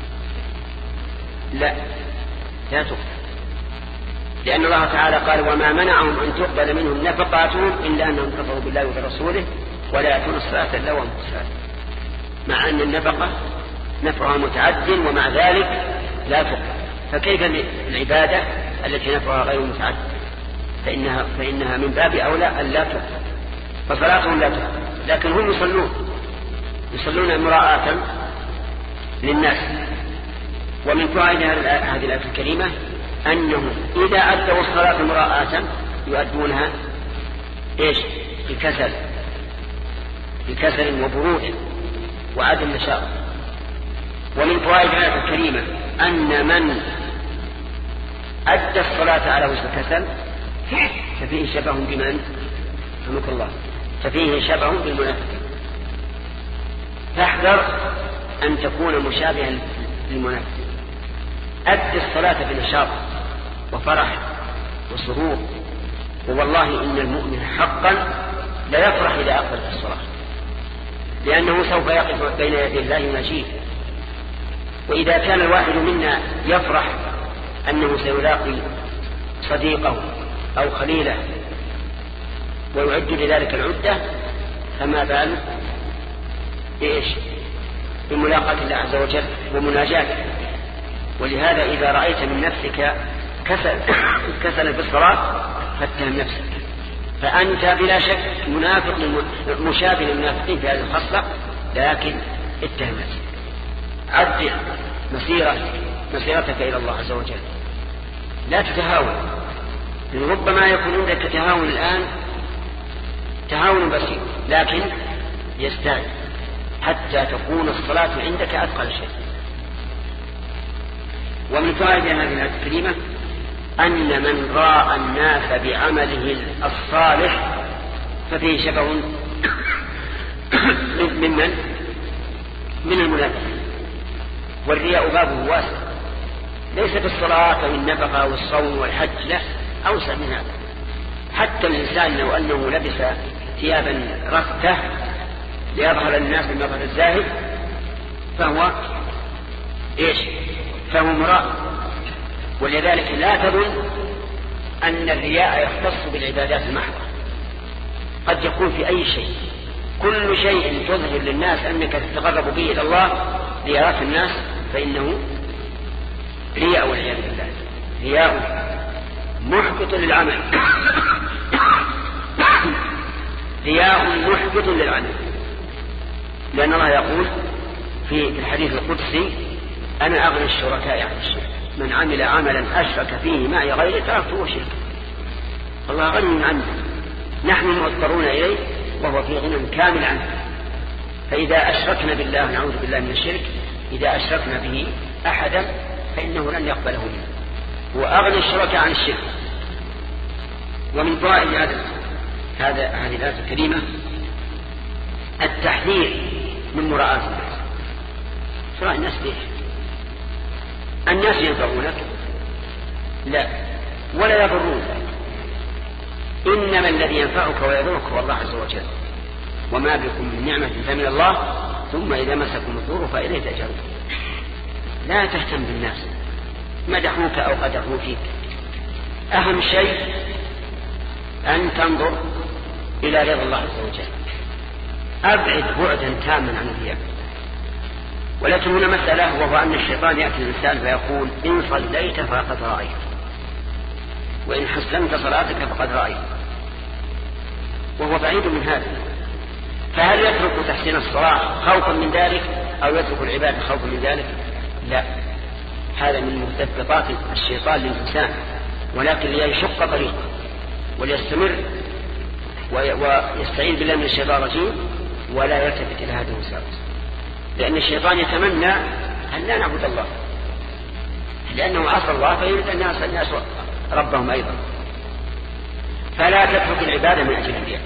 لا، لا تقبل، لأن الله تعالى قال: وما منعهم أن تقبل منهم نفقاتهم إلا أنهم كفروا بالله وبرسوله ولا يأتون الصلاة إلا وهم كسالى. مع أن النفقة نفعها متعد ومع ذلك لا تقبل، فكيف العبادة التي نفعها غير متعد؟ فإنها, فإنها من باب أولى أن لا تقبل، فصلاتهم لا تقبل، لكن هم يصلون يصلون مراعاة للناس. ومن فوائد هذه الآية الكريمة أنهم إذا أدوا الصلاة مراعاة يؤدونها إيش؟ بكسل بكسل وبرود وعدم نشاط. ومن فوائد الآية الكريمة أن من أدى الصلاة على وجه الكسل ففيه شبه بمن؟ رحمك الله، ففيه شبه بالمنافقين. فاحذر أن تكون مشابها للمنافقين. أدى الصلاة بنشاط وفرح وسرور، ووالله إن المؤمن حقا لا يفرح إذا أقبل في الصلاة، لأنه سوف يقف بين يدي الله مجيد. وإذا كان الواحد منا يفرح أنه سيلاقي صديقه أو خليله ويعد لذلك العدة، فما بال بإيش؟ بملاقاة الله عز وجل ومناجاته. ولهذا إذا رأيت من نفسك كسل كسل في الصلاة فاتهم نفسك، فأنت بلا شك منافق مشابه للمنافقين في هذه الخصلة، لكن اتهم نفسك، عدل مسيرة مسيرتك إلى الله عز وجل، لا تتهاون. ربما يكون عندك تهاون الآن تهاون بسيط، لكن يستاهل حتى تكون الصلاة عندك أثقل شيء. ومن فوائد هذه الآية الكريمة أن من راى الناس بعمله الصالح ففيه شبه ممن من المنافقين. والرياء بابه واسع، ليس بالصلاة والنفقة والصوم والحج، لا، أوسع من هذا. حتى الإنسان لو أنه لبس ثيابا رفته ليظهر للناس بمظهر الزاهد فهو إيش؟ فهو مراء. ولذلك لا تظن أن الرياء يختص بالعبادات المحضة، قد يكون في أي شيء. كل شيء تظهر للناس أنك تتقرب به إلى الله ليراك الناس فإنه رياء، والعياذ بالله. رياء محبط للعمل رياء محبط للعمل، لأن الله يقول في الحديث القدسي: أنا أغنى الشركاء عن الشرك، من عمل عملا أشرك فيه معي غيري تركته وشركه. الله غني عنه، نحن مضطرون إليه وهو في غنى كامل عنه. فإذا أشركنا بالله، نعوذ بالله من الشرك، إذا أشركنا به أحدا فإنه لن يقبله منه. هو أغنى الشركاء عن الشرك. ومن فوائد هذا هذا هذه الآية الكريمة التحذير من مراءة الناس. سواء الناس ليش؟ الناس ينفعونك؟ لا، ولا يضرونك، إنما الذي ينفعك ويضرك هو الله عز وجل. وما بكم من نعمة فمن الله، ثم إذا مسكم الضر فإليه تجرون. لا تهتم بالناس مدحوك أو قدحوا فيك، أهم شيء أن تنظر إلى رضا الله عز وجل. أبعد بعدا تاما عن الرياء. ولكن هنا مسألة، وهو أن الشيطان يأتي الإنسان فيقول: إن صليت فقد رأيت، وإن حسنت صلاتك فقد رأيت، وهو بعيد من هذا. فهل يترك تحسين الصلاة خوفا من ذلك، أو يترك العبادة خوفا من ذلك؟ لا، هذا من مثبطات الشيطان للإنسان، ولكن ليشق طريقه وليستمر ويستعين بالله من الشيطان الرجيم ولا يلتفت إلى هذه الوساوس، لأن الشيطان يتمنى أن لا نعبد الله لأنه عصى الله فيريد أن يعصى الناس ربهم أيضا. فلا تترك العبادة من أجل الرياء.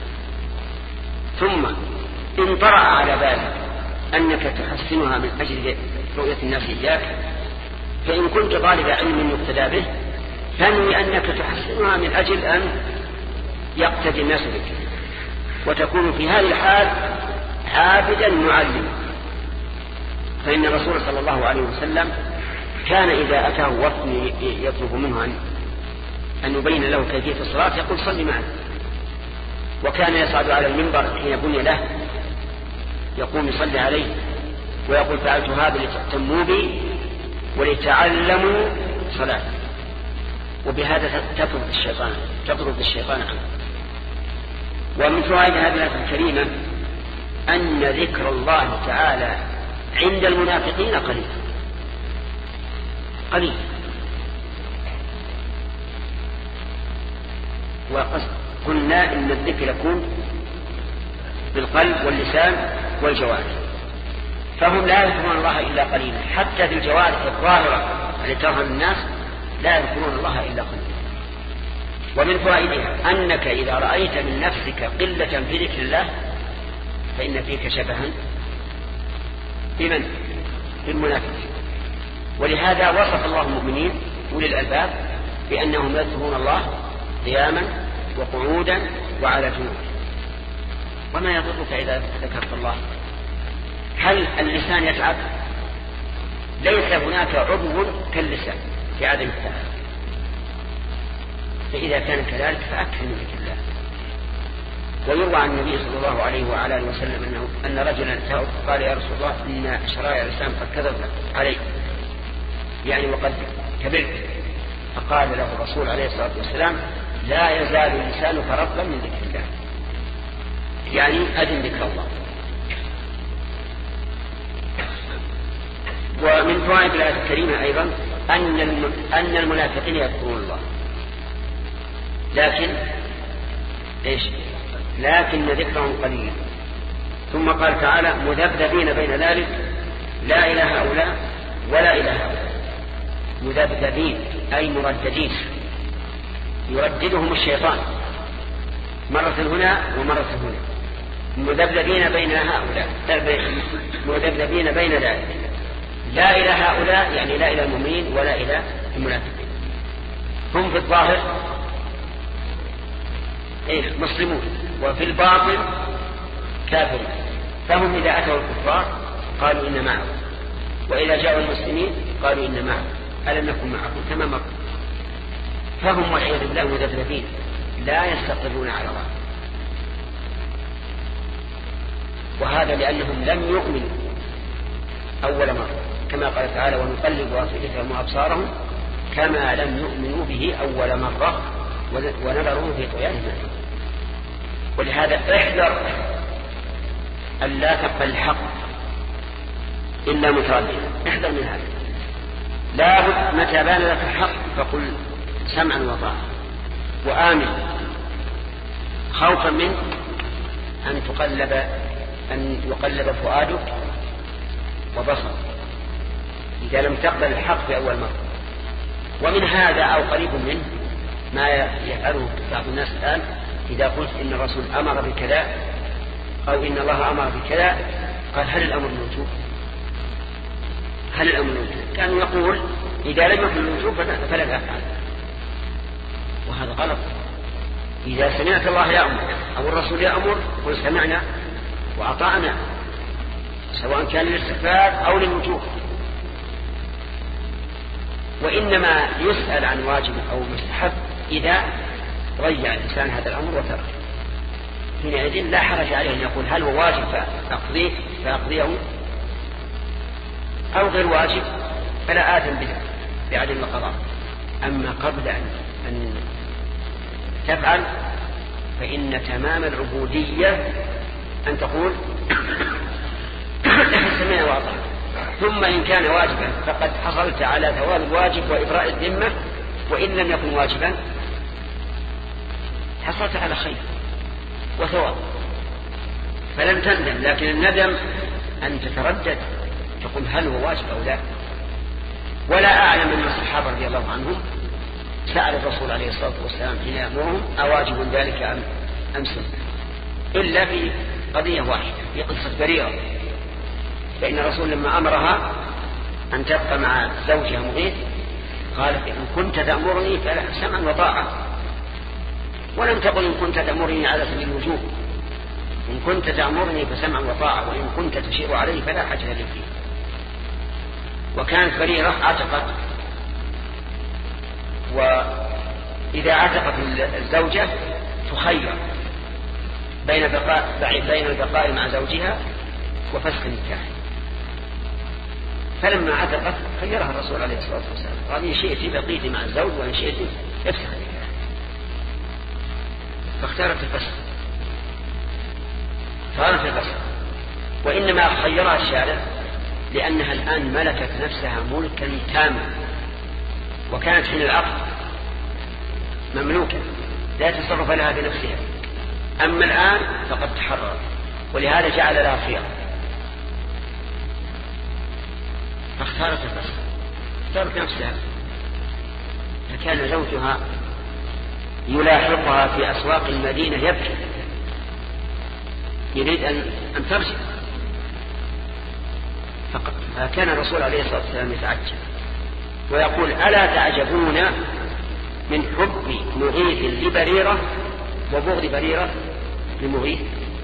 ثم إن طرأ على بالك أنك تحسنها من أجل رؤية الناس إياك، فإن كنت طالب علم يقتدى به فانوي أنك تحسنها من أجل أن يقتدي الناس بك، وتكون في هذه الحال عابدا معلما. فإن الرسول صلى الله عليه وسلم كان إذا أتاه وفد يطلب منه أن أن يبين له كيفية الصلاة يقول صل معه، وكان يصعد على المنبر حين بني له يقوم يصلي عليه ويقول فعلت هذا لتأتموا بي ولتعلموا صلاة. وبهذا تطرد الشيطان تطرد الشيطان عنه. ومن فوائد هذه الآية الكريمة أن ذكر الله تعالى عند المنافقين قليل قليل وقلنا إن الذكر يكون بالقلب واللسان والجوارح، فهم لا يذكرون الله إلا قليلا، حتى في الجوارح الظاهرة التي تظهر الناس لا يذكرون الله إلا قليلا. ومن فوائدها أنك إذا رأيت من نفسك قلة في ذكر الله فإن فيك شبها بمن؟ بالمنافقين. ولهذا وصف الله المؤمنين أولي الألباب بأنهم يذكرون الله قياما وقعودا وعلى جنوب. وما يضرك إذا ذكرت الله؟ هل اللسان يتعب؟ ليس هناك عضو كاللسان في عدم التعب، فإذا كان كذلك فأكثر من ذكر الله. ويروى عن النبي صلى الله عليه وعلى اله وسلم انه ان رجلا قال يا رسول الله ان شرائع الاسلام قد كذبت علي، يعني وقد كبرت. فقال له الرسول عليه الصلاه والسلام لا يزال لسانك رطبا من ذكر الله، يعني ادم ذكر الله. ومن فوائد الايه الكريمه ايضا ان ان المنافقين يذكرون الله، لكن ايش؟ لكن ذكرهم قليل. ثم قال تعالى مذبذبين بين ذلك لا إله هؤلاء ولا إله هؤلاء. مذبذبين أي مرددين، يرددهم الشيطان مرة هنا ومرة هنا. مذبذبين بين هؤلاء مذبذبين بين ذلك لا إله هؤلاء يعني لا إلى المؤمنين ولا إلى المنافقين. هم في الظاهر إيه مسلمون وفي الباطن كافرون، فهم إذا أتوا الكفار قالوا إن معهم، وإذا جاءوا المسلمين قالوا إن معهم، ألم نكن معكم كما مر. فهم والعياذ بالله مذبذبين لا يستقرون على الله، وهذا لأنهم لم يؤمنوا أول مرة، كما قال تعالى ونقلب أفئدتهم وأبصارهم كما لم يؤمنوا به أول مرة ونذروا في طغيانهم. ولهذا احذر أن لا تقبل الحق إلا مترددا، احذر من هذا. لابد متى بان لك الحق فقل سمعا وطاعة وآمن، خوفا من أن تقلب أن يقلب فؤادك وبصرك إذا لم تقبل الحق في أول مرة. ومن هذا أو قريب منه ما يفعله بعض الناس الآن، إذا قلت إن الرسول أمر بكذا أو إن الله أمر بكذا قال هل الأمر الوجوب؟ هل الأمر الوجوب؟ كانوا يقول إذا لم يكن الوجوب فلا تفعل، وهذا غلط. إذا سمعت الله يأمر أو الرسول يأمر قل سمعنا وأطعنا، سواء كان للاستغفار أو للوجوب. وإنما يسأل عن واجب أو مستحب إذا رجع الإنسان هذا الأمر وترك، حينئذ لا حرج عليه أن يقول هل هو واجب فأقضيه فأقضيه أو غير واجب فلا آثم به بعدم القضاء. أما قبل أن, أن تفعل فإن تمام العبودية أن تقول سمعنا وأطعنا، ثم إن كان واجبا فقد حصلت على ثواب الواجب وإبراء الذمة، وإن لم يكن واجبا حصلت على خير وثواب فلن تندم. لكن الندم أن تتردد تقول هل هو واجب أو لا. ولا أعلم أن الصحابة رضي الله عنهم سأل الرسول عليه الصلاة والسلام حين يأمرهم أواجب ذلك أم أم سنة، إلا في قضية واحدة في قصة بريرة، فإن الرسول لما أمرها أن تبقى مع زوجها مغيث قالت إن كنت تأمرني فلا سمعا وطاعة، ولم تقل إن كنت تأمرني على سبيل الوجوب، إن كنت تأمرني فسمعا وطاعة، وإن كنت تشير عليه فلا حاجة لي فيه. وكانت بريرة عتقت، وإذا عتقت الزوجة تخير بين بقاء بين البقاء مع زوجها وفسخ النكاح، فلما عتقت خيرها الرسول عليه الصلاة والسلام قال إن شئت بقيت مع الزوج وإن شئت افسخ النكاح، فاختارت الفسخ، اختارت الفسخ. وإنما خيرها الشارع لأنها الآن ملكت نفسها ملكا تاما، وكانت حين العقد مملوكة لا تصرف لها بنفسها، أما الآن فقد تحرر، ولهذا جعل لها خيار، فاختارت الفسخ، اختارت نفسها. فكان زوجها يلاحقها في أسواق المدينة يبكي يريد أن, أن ترجع، فكان الرسول عليه الصلاة والسلام يتعجب ويقول ألا تعجبون من حب مغيث لبريرة وبغض بريرة لمغيث؟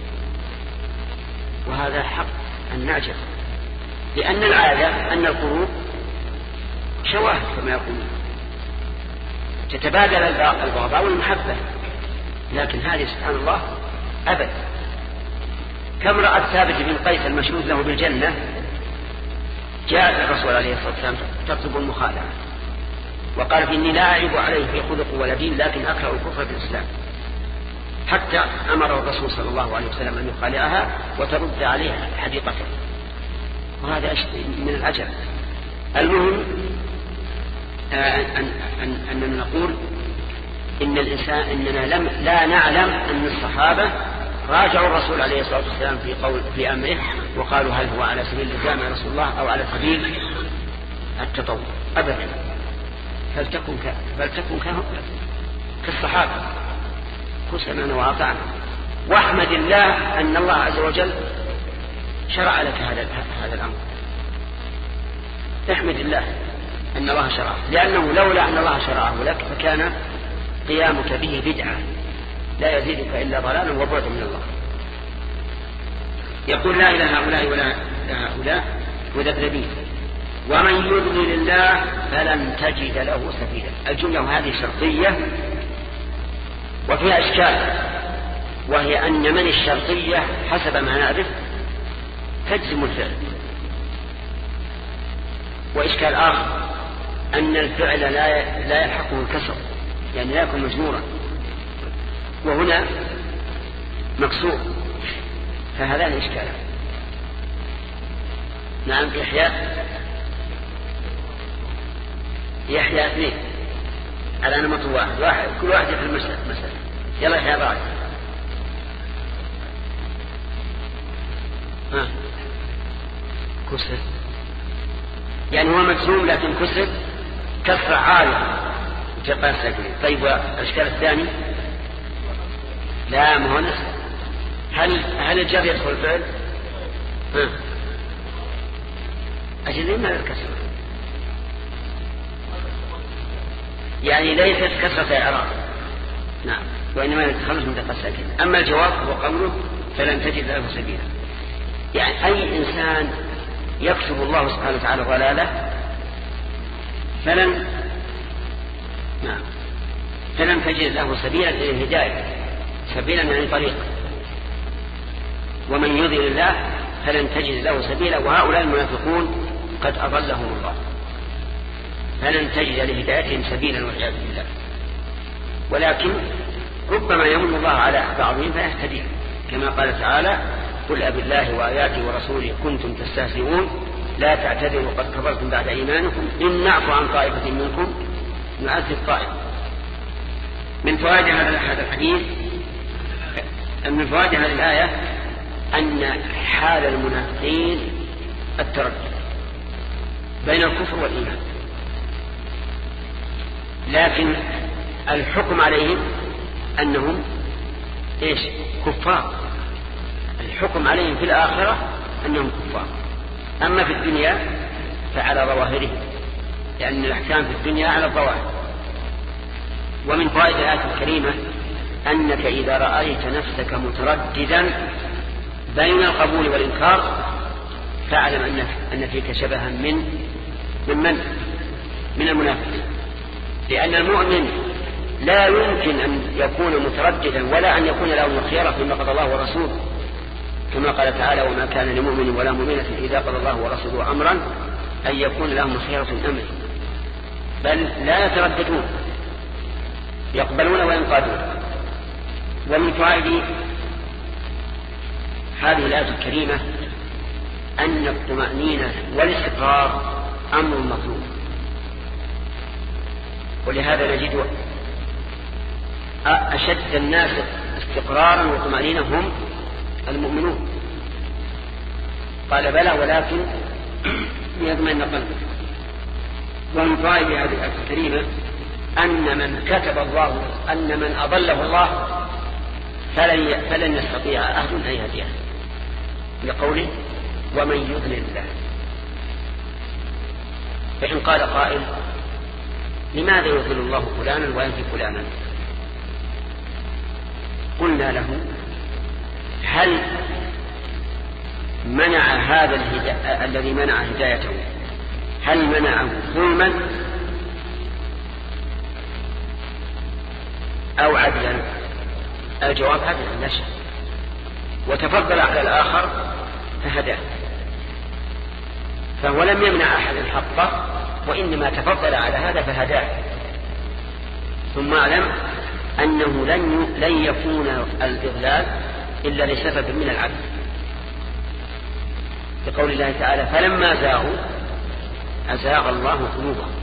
وهذا حق أن نعجب، لأن العادة أن القلوب شواهد كما يقولون تتبادل البغضاء والمحبة، لكن هذه سبحان الله أبد. كم رأت ثابت بن قيس المشهود له بالجنة جاءت الرسول عليه الصلاة والسلام تطلب المخالعة وقال إني لا أعيب عليه في خلق ولا دين لكن أكره الكفر في الإسلام، حتى أمر الرسول صلى الله عليه وسلم أن يخالعها وترد عليها حديقته، وهذا من العجب. المهم أن أن أننا نقول إن الإنسان إننا لم لا نعلم أن الصحابة راجعوا الرسول عليه الصلاة والسلام في قول في أمره وقالوا هل هو على سبيل الإلزام يا رسول الله أو على سبيل التطوع، أبدا. فلتكن ك... فلتكن كالصحابة كسمنا وأطعنا، واحمد الله أن الله عز وجل شرع لك هذا هذا الأمر. احمد الله أن الله شرعه، لأنه لولا أن الله شرعه لك فكان قيامك به بدعة لا يزيدك إلا ضلالا وبعد من الله. يقول لا إله هؤلاء ولا هؤلاء وذبذبين ومن يضلل الله فلن تجد له سبيلا. الجملة هذه شرطية وفيها إشكال، وهي أن من الشرطية حسب ما نعرف تجزم الفعل، وإشكال آخر أن الفعل لا لا يلحقه الكسر، يعني لا يكون مجمورا، وهنا مكسور، فهذان إشكالان. نعم. يحيى يحيى اثنين على نمط واحد واحد كل واحد في المسألة مثلا. يلا يحيى بعد. ها كسر، يعني هو مجزوم لكن كسر كسر عالي وتبقى ساكنة. طيب والاشكال الثاني لا ما هو نسخ. هل هل الجر يدخل الفعل؟ ها أجل ما الكسر، يعني ليست كسرة إعراب. نعم. وإنما يتخلص من دقة ساكنة. أما الجواب هو قوله فلن تجد له سبيلا، يعني أي إنسان يكتب الله سبحانه وتعالى ضلاله فلن نعم فلن تجد له سبيلا إلى الهداية، سبيلا يعني طريق. ومن يضل الله فلن تجد له سبيلا، وهؤلاء المنافقون قد أضلهم الله فلن تجد لهدايتهم سبيلا والعياذ بالله. ولكن ربما يمن الله على بعضهم فيهتدي، كما قال تعالى قل أب الله وآياته ورسوله كنتم تستهزئون لا تعتذروا قد كفرتم بعد إيمانكم إن نعفو عن طائفة منكم نعذب طائفة. من فوائد هذا الحديث من فوائد هذه الآية أن حال المنافقين التردد بين الكفر والإيمان، لكن الحكم عليهم أنهم إيش؟ كفار. الحكم عليهم في الآخرة أنهم كفار. أما في الدنيا فعلى ظواهره، لأن الأحكام في الدنيا على الظواهر. ومن فوائد الآية الكريمة أنك إذا رأيت نفسك مترددا بين القبول والإنكار فاعلم أن أن فيك شبها من من من من المنافق، لأن المؤمن لا يمكن أن يكون مترددا ولا أن يكون له الخيار فيما قضى الله ورسوله، كما قال تعالى: وما كان لمؤمن ولا مؤمنة إذا قضى الله ورسوله أمرا أن يكون لهم الخيرة من أمره، بل لا يترددون، يقبلون وينقادون. ومن فوائد هذه الآية الكريمة أن الطمأنينة والاستقرار أمر مطلوب، ولهذا نجد أشد الناس استقرارا وطمأنينة هم المؤمنون. قال: بلى ولكن ليطمئن قلبه. ومن فوائد هذه الآية الكريمة أن من كتب الله أن من أضله الله فلن, فلن يستطيع أحد أن يهديه، لقوله: ومن يضلل الله. فإن قال قائل: لماذا يضل الله فلانا ويهدي فلانا؟ قلنا له: هل منع هذا الهدا... الذي منع هدايته هل منعه ظلما أو عدلا؟ الجواب: عدلا لا شك، وتفضل على الآخر فهداه، فهو لم يمنع أحد الحق وإنما تفضل على هذا فهداه. ثم اعلم أنه لن لن يكون الإضلال إلا لسبب من العدل، بقول الله تعالى: فلما زاغوا أزاغ الله قلوبهم.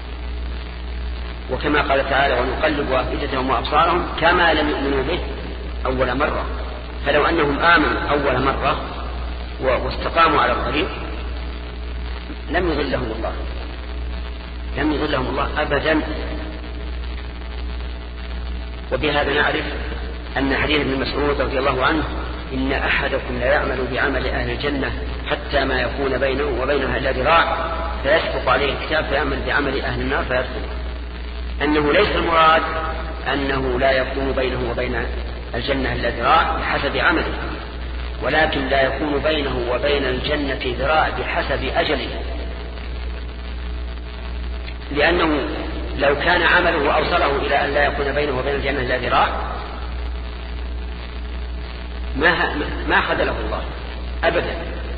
وكما قال تعالى: ونقلب أفئدتهم وأبصارهم كما لم يؤمنوا به أول مرة. فلو أنهم آمنوا أول مرة واستقاموا على الطريق لم يضلهم الله لم يضلهم الله أبدا. وبهذا نعرف أن حديث ابن مسعود رضي الله عنه: إن أحدكم لا يعمل بعمل أهل الجنة حتى ما يكون بينه وبينها إلا ذراع فيسبق عليه الكتاب فيعمل بعمل أهل النار فيدخل. أنه ليس المراد أنه لا يكون بينه وبين الجنة إلا ذراع بحسب عمله، ولكن لا يكون بينه وبين الجنة ذراع بحسب أجله، لأنه لو كان عمله أوصله إلى أن لا يكون بينه وبين الجنة إلا ذراع ما ما خذله الله أبدا،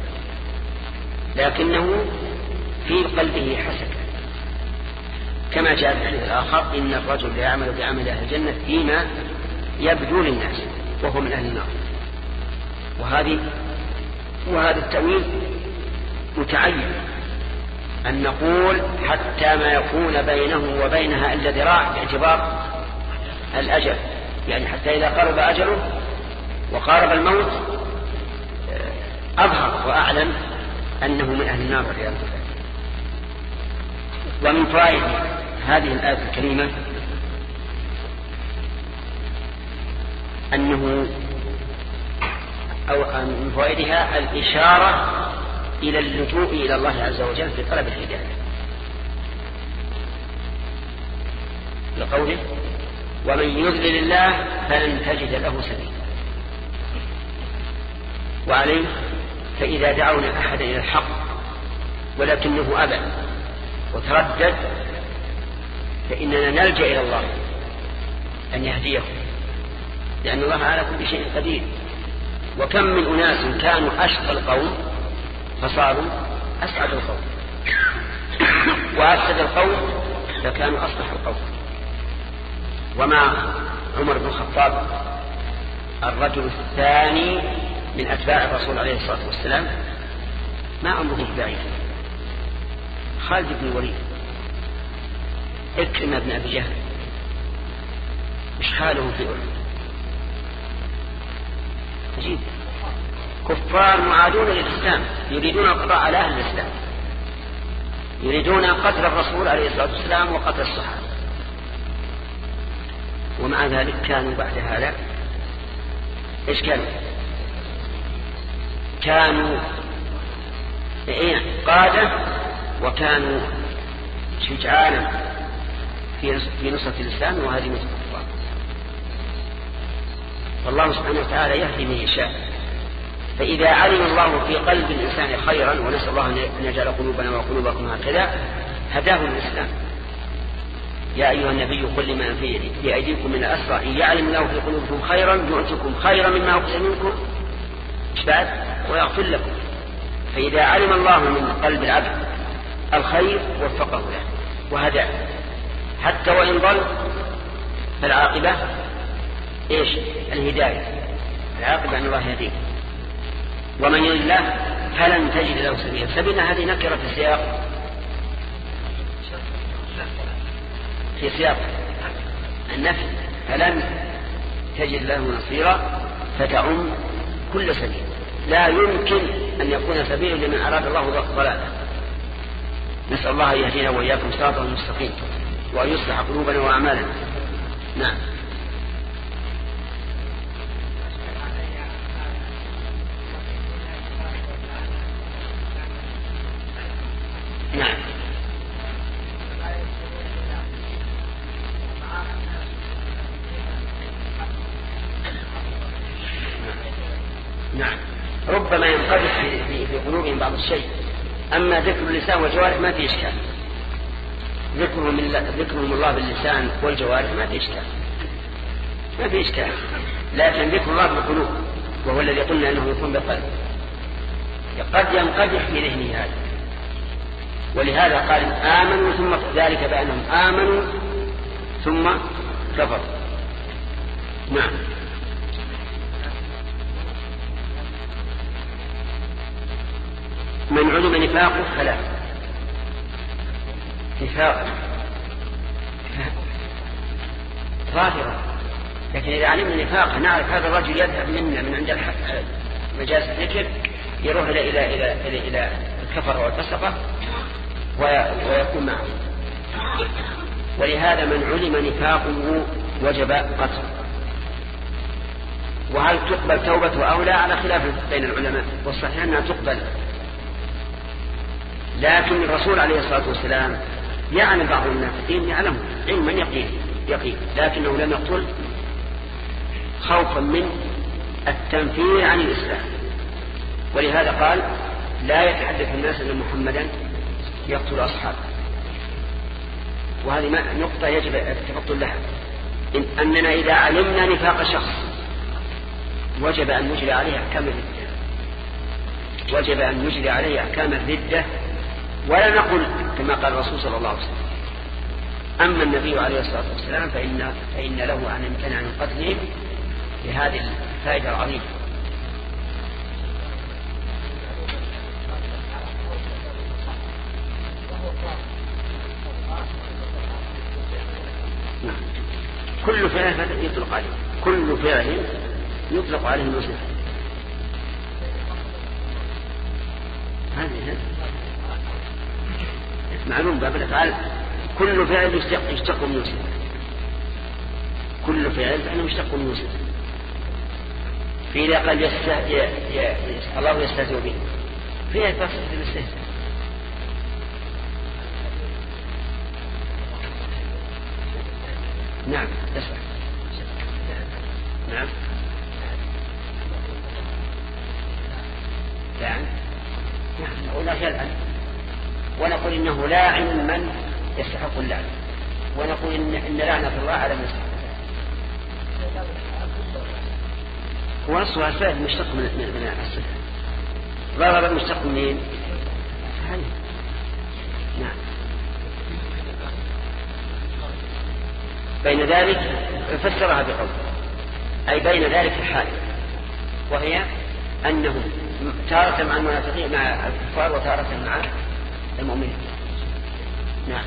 لكنه في قلبه حسد، كما جاء في الحديث الآخر: إن الرجل لا يعمل بعمل أهل الجنة فيما يبدو للناس وهو من أهل النار. وهذه وهذا التأويل متعين، أن نقول حتى ما يكون بينه وبينها إلا ذراع باعتبار الأجل، يعني حتى إذا قرب أجله وقارب الموت أظهر وأعلم أنه من أهل النار والعياذ بالله. ومن فوائد هذه الآية الكريمة أنه أو من فوائدها الإشارة إلى اللجوء إلى الله عز وجل في طلب الهداية، لقوله: ومن يضلل الله فلن تجد له سبيلا. وعليه فإذا دعونا أحدا إلى الحق ولكنه أبى وتردد فإننا نلجأ إلى الله أن يهديه، لأن الله على كل شيء قدير. وكم من أناس كانوا أشقى القوم فصاروا أسعد القوم، وأفسد القوم فكانوا أصلح القوم. ومع عمر بن الخطاب الرجل الثاني من أتباع الرسول عليه الصلاة والسلام ما عمره بعيد، خالد بن الوليد، إكرمة بن أبي جهل، مش حاله في أولد عجيب، كفار معادون للإسلام يريدون القضاء على أهل الإسلام، يريدون قتل الرسول عليه الصلاة والسلام وقتل الصحابة، ومع ذلك كانوا بعد هذا إيش كانوا؟ كانوا إيه قادة، وكانوا شجعانا في نصرة الإسلام وهذه نصرة الله. والله سبحانه وتعالى يهدي من يشاء. فإذا علم الله في قلب الإنسان خيرا، ونسأل الله أن يجعل قلوبنا وقلوبكم هكذا، هداه الإسلام. يا أيها النبي قل لمن في أيديكم من الأسرى إن يعلم الله في قلوبكم خيرا يؤتكم خيرا مما أخذ منكم بعد ويغفر لكم. فإذا علم الله من قلب العبد الخير وفقه له وهداه، حتى وإن ضل فالعاقبة إيش؟ الهداية. العاقبة أن الله يهديه. ومن يضل الله فلن تجد له سبيلا. سبيلنا هذه نكرة في سياق في سياق النفي، فلن تجد له نصيرا فتعم كل سبيل. لا يمكن أن يكون سبيل لمن أراد الله ضلاله. نسأل الله أن يهدينا وإياكم صراطا مستقيما وأن يصلح قلوبنا وأعمالنا. نعم. نعم. نعم. ربما ينقذف في, في قلوبهم بعض الشيء. أما ذكر اللسان والجوارح ما في إشكال. ذكرهم, ذكرهم الله باللسان والجوارح ما في إشكال، ما في إشكال. لكن ذكر الله بالقلوب وهو الذي قلنا أنه يكون بالقلب قد ينقدح في ذهنه هذا. ولهذا قال آمنوا ثم ذلك بأنهم آمنوا ثم كفروا. نعم. من علم نفاقه فلا نفاق ظاهرا، لكن إذا علمنا نفاقه نعرف هذا الرجل يذهب منا من عند مجاز الذكر يروح إلى إلى إلى إلى, إلى الكفر والفسقة ويكون معه. ولهذا من علم نفاقه وجب قتله. وهل تقبل توبته أو لا على خلاف بين العلماء، والصحيح أنها تقبل. لكن الرسول عليه الصلاة والسلام يعلم بعض المنافقين يعلم علما يقين يقين لكنه لم يقتل خوفا من التنفير عن الإسلام. ولهذا قال لا يتحدث الناس أن محمدا يقتل أصحابه. وهذه نقطة يجب التفطن لها، إن أننا إذا علمنا نفاق شخص وجب أن نجري عليه أحكام الردة، وجب أن نجري عليه أحكام الردة، ولا نقول كما قال الرسول صلى الله عليه وسلم. أما النبي عليه الصلاة والسلام فإن, فإن له أن يمتنع عن قتله لهذه الفائدة العظيمة. كل فعل يطلق عليه كل فعل يطلق عليه المسلم. هذه معلوم باب الأفعال كل فعل يشتق, يشتق من مسلم. كل فعل فإنه يشتق من مسلم. في إذا قال يستهزئ الله يستهزئ به فيها تصف الاستهزاء. نعم يسمع. نعم لعن. نعم نقول لا يلعن، ونقول إنه لاعن من يستحق اللعن، ونقول إن, إن لعنة الله على من يستحق. ونصها الفعل مشتق من من الصفة. ضرب مشتق منين؟ نعم. بين ذلك فسرها بقول أي بين ذلك الحال، وهي أنه تارة مع المنافقين مع الكفار وتارة مع المؤمنين. نعم.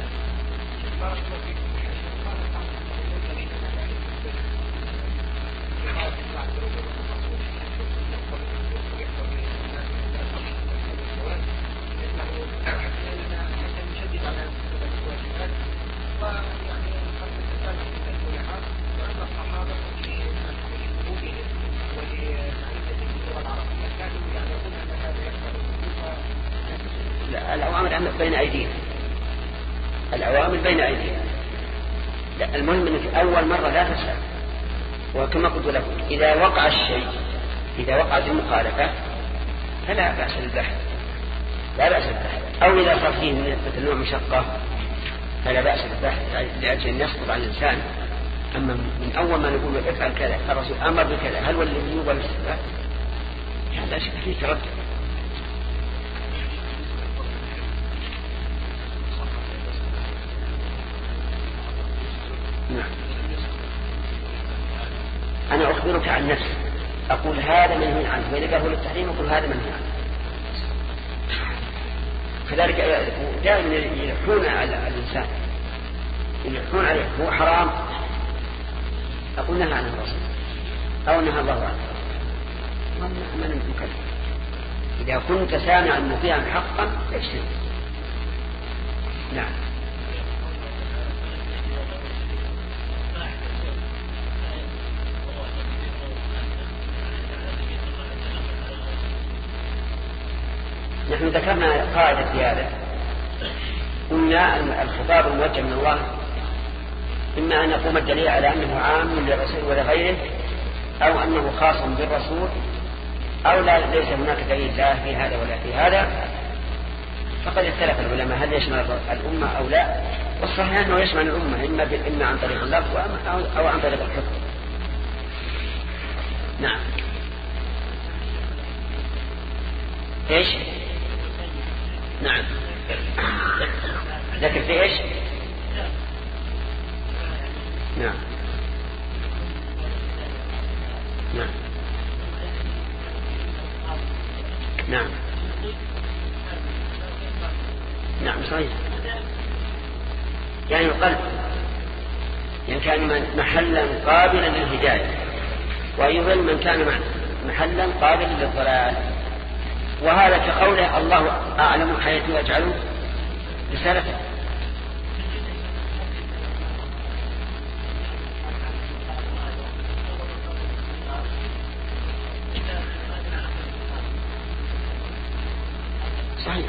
بين أيدينا، الأوامر بين أيدينا. المهم أنك أول مرة لا تسأل. وكما قلت لكم إذا وقع الشيء، إذا وقعت المخالفة فلا بأس بالبحث، لا بأس بالبحث. أو إذا صار فيه مثل نوع مشقة فلا بأس بالبحث لأجل أن يسقط عن الإنسان. أما من أول ما نقول افعل كذا، الرسول أمر بكذا، هل ولا الوجوب ولا الاستحباب؟ هذا شيء فيه تردد. نعم. أنا أخبرك عن نفسي، أقول هذا منهي عنه، وإذا قال للتحريم أقول هذا منهي عنه. كذلك دائما يلحون على الإنسان، يلحون عليه هو حرام، أقول نهى عنه الرسول أو نهى الله عنه، من المكلف. إذا كنت سامعا مطيعا حقا اجتنب. نعم. نحن ذكرنا قاعدة في هذا، قلنا الخطاب الموجه من الله إما أن يقوم الدليل على أنه عام للرسول ولغيره، أو أنه خاص بالرسول، أو لا ليس هناك دليل لا في هذا ولا في هذا. فقد اختلف العلماء هل يشمل الأمة أو لا، والصحيح أنه يشمل الأمة إما, إما عن طريق اللفظ أو عن طريق الحكم. نعم. إيش؟ نعم. ذكر في إيش؟ نعم. نعم. نعم. نعم صحيح. يعني القلب يعني كان محلا قابلا للهداية، ويضل من كان محلا قابلا للضلال. وهذا كقوله الله أعلم حيث يجعل رسالته. صحيح.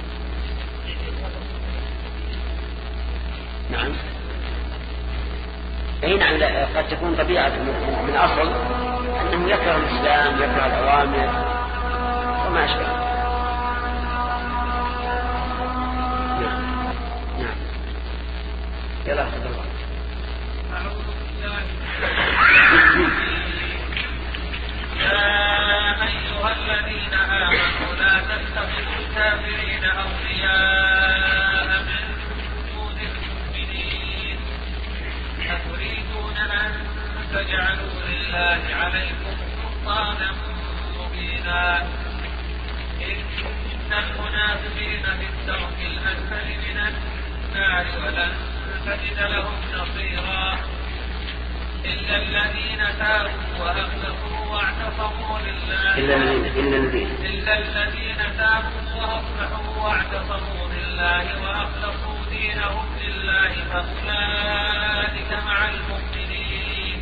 نعم. أي نعم. قد تكون طبيعة من أصل أنه يكره الإسلام، يكره الأوامر وما أشبه. نعم. نعم. يلا أخذ الله. يا أيها الذين آمنوا لا تتخذوا الكافرين أولياء من دون المؤمنين، أتريدون أن تجعلوا لله عليكم سلطانا مبينا. إن المنافقين في الدرك الأسفل من النار ولن تجد لهم نصيرا، إلا الذين تابوا وأخلصوا واعتصموا لله إلا الذين إلا الذين تابوا وأصلحوا واعتصموا بالله وأخلصوا دينهم لله فأولئك مع المؤمنين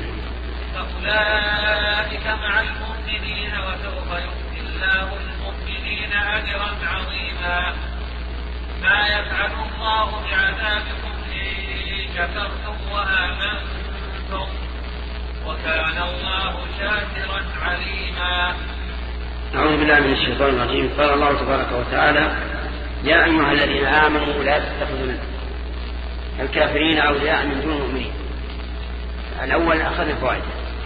فأولئك مع المؤمنين وسوف يؤتي الله المؤمنين أجرا عظيما. ما يفعل الله بعذابكم إن شكرتم وآمنتم وكان الله شاكرا عليما. أعوذ بالله من الشيطان الرجيم. قال الله تبارك وتعالى: يا أيها الذين آمنوا لا تتخذوا الكافرين أولياء من دون المؤمنين. الأول أخذ الفوائد.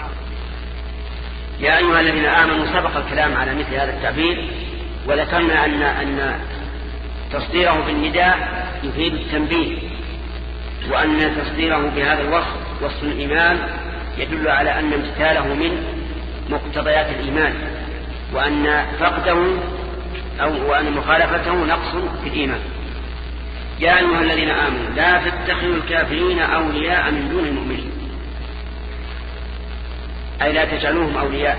يا أيها الذين آمنوا سبق الكلام على مثل هذا التعبير، وذكرنا أن أن تصديره بالنداء يفيد التنبيه، وأن تصديره بهذا الوصف وصف الإيمان يدل على أن امتثاله من مقتضيات الإيمان، وأن فقده أو وأن مخالفته نقص في الإيمان. يا أيها الذين آمنوا لا تتخذوا الكافرين أولياء من دون المؤمنين، أي لا تجعلوهم أولياء،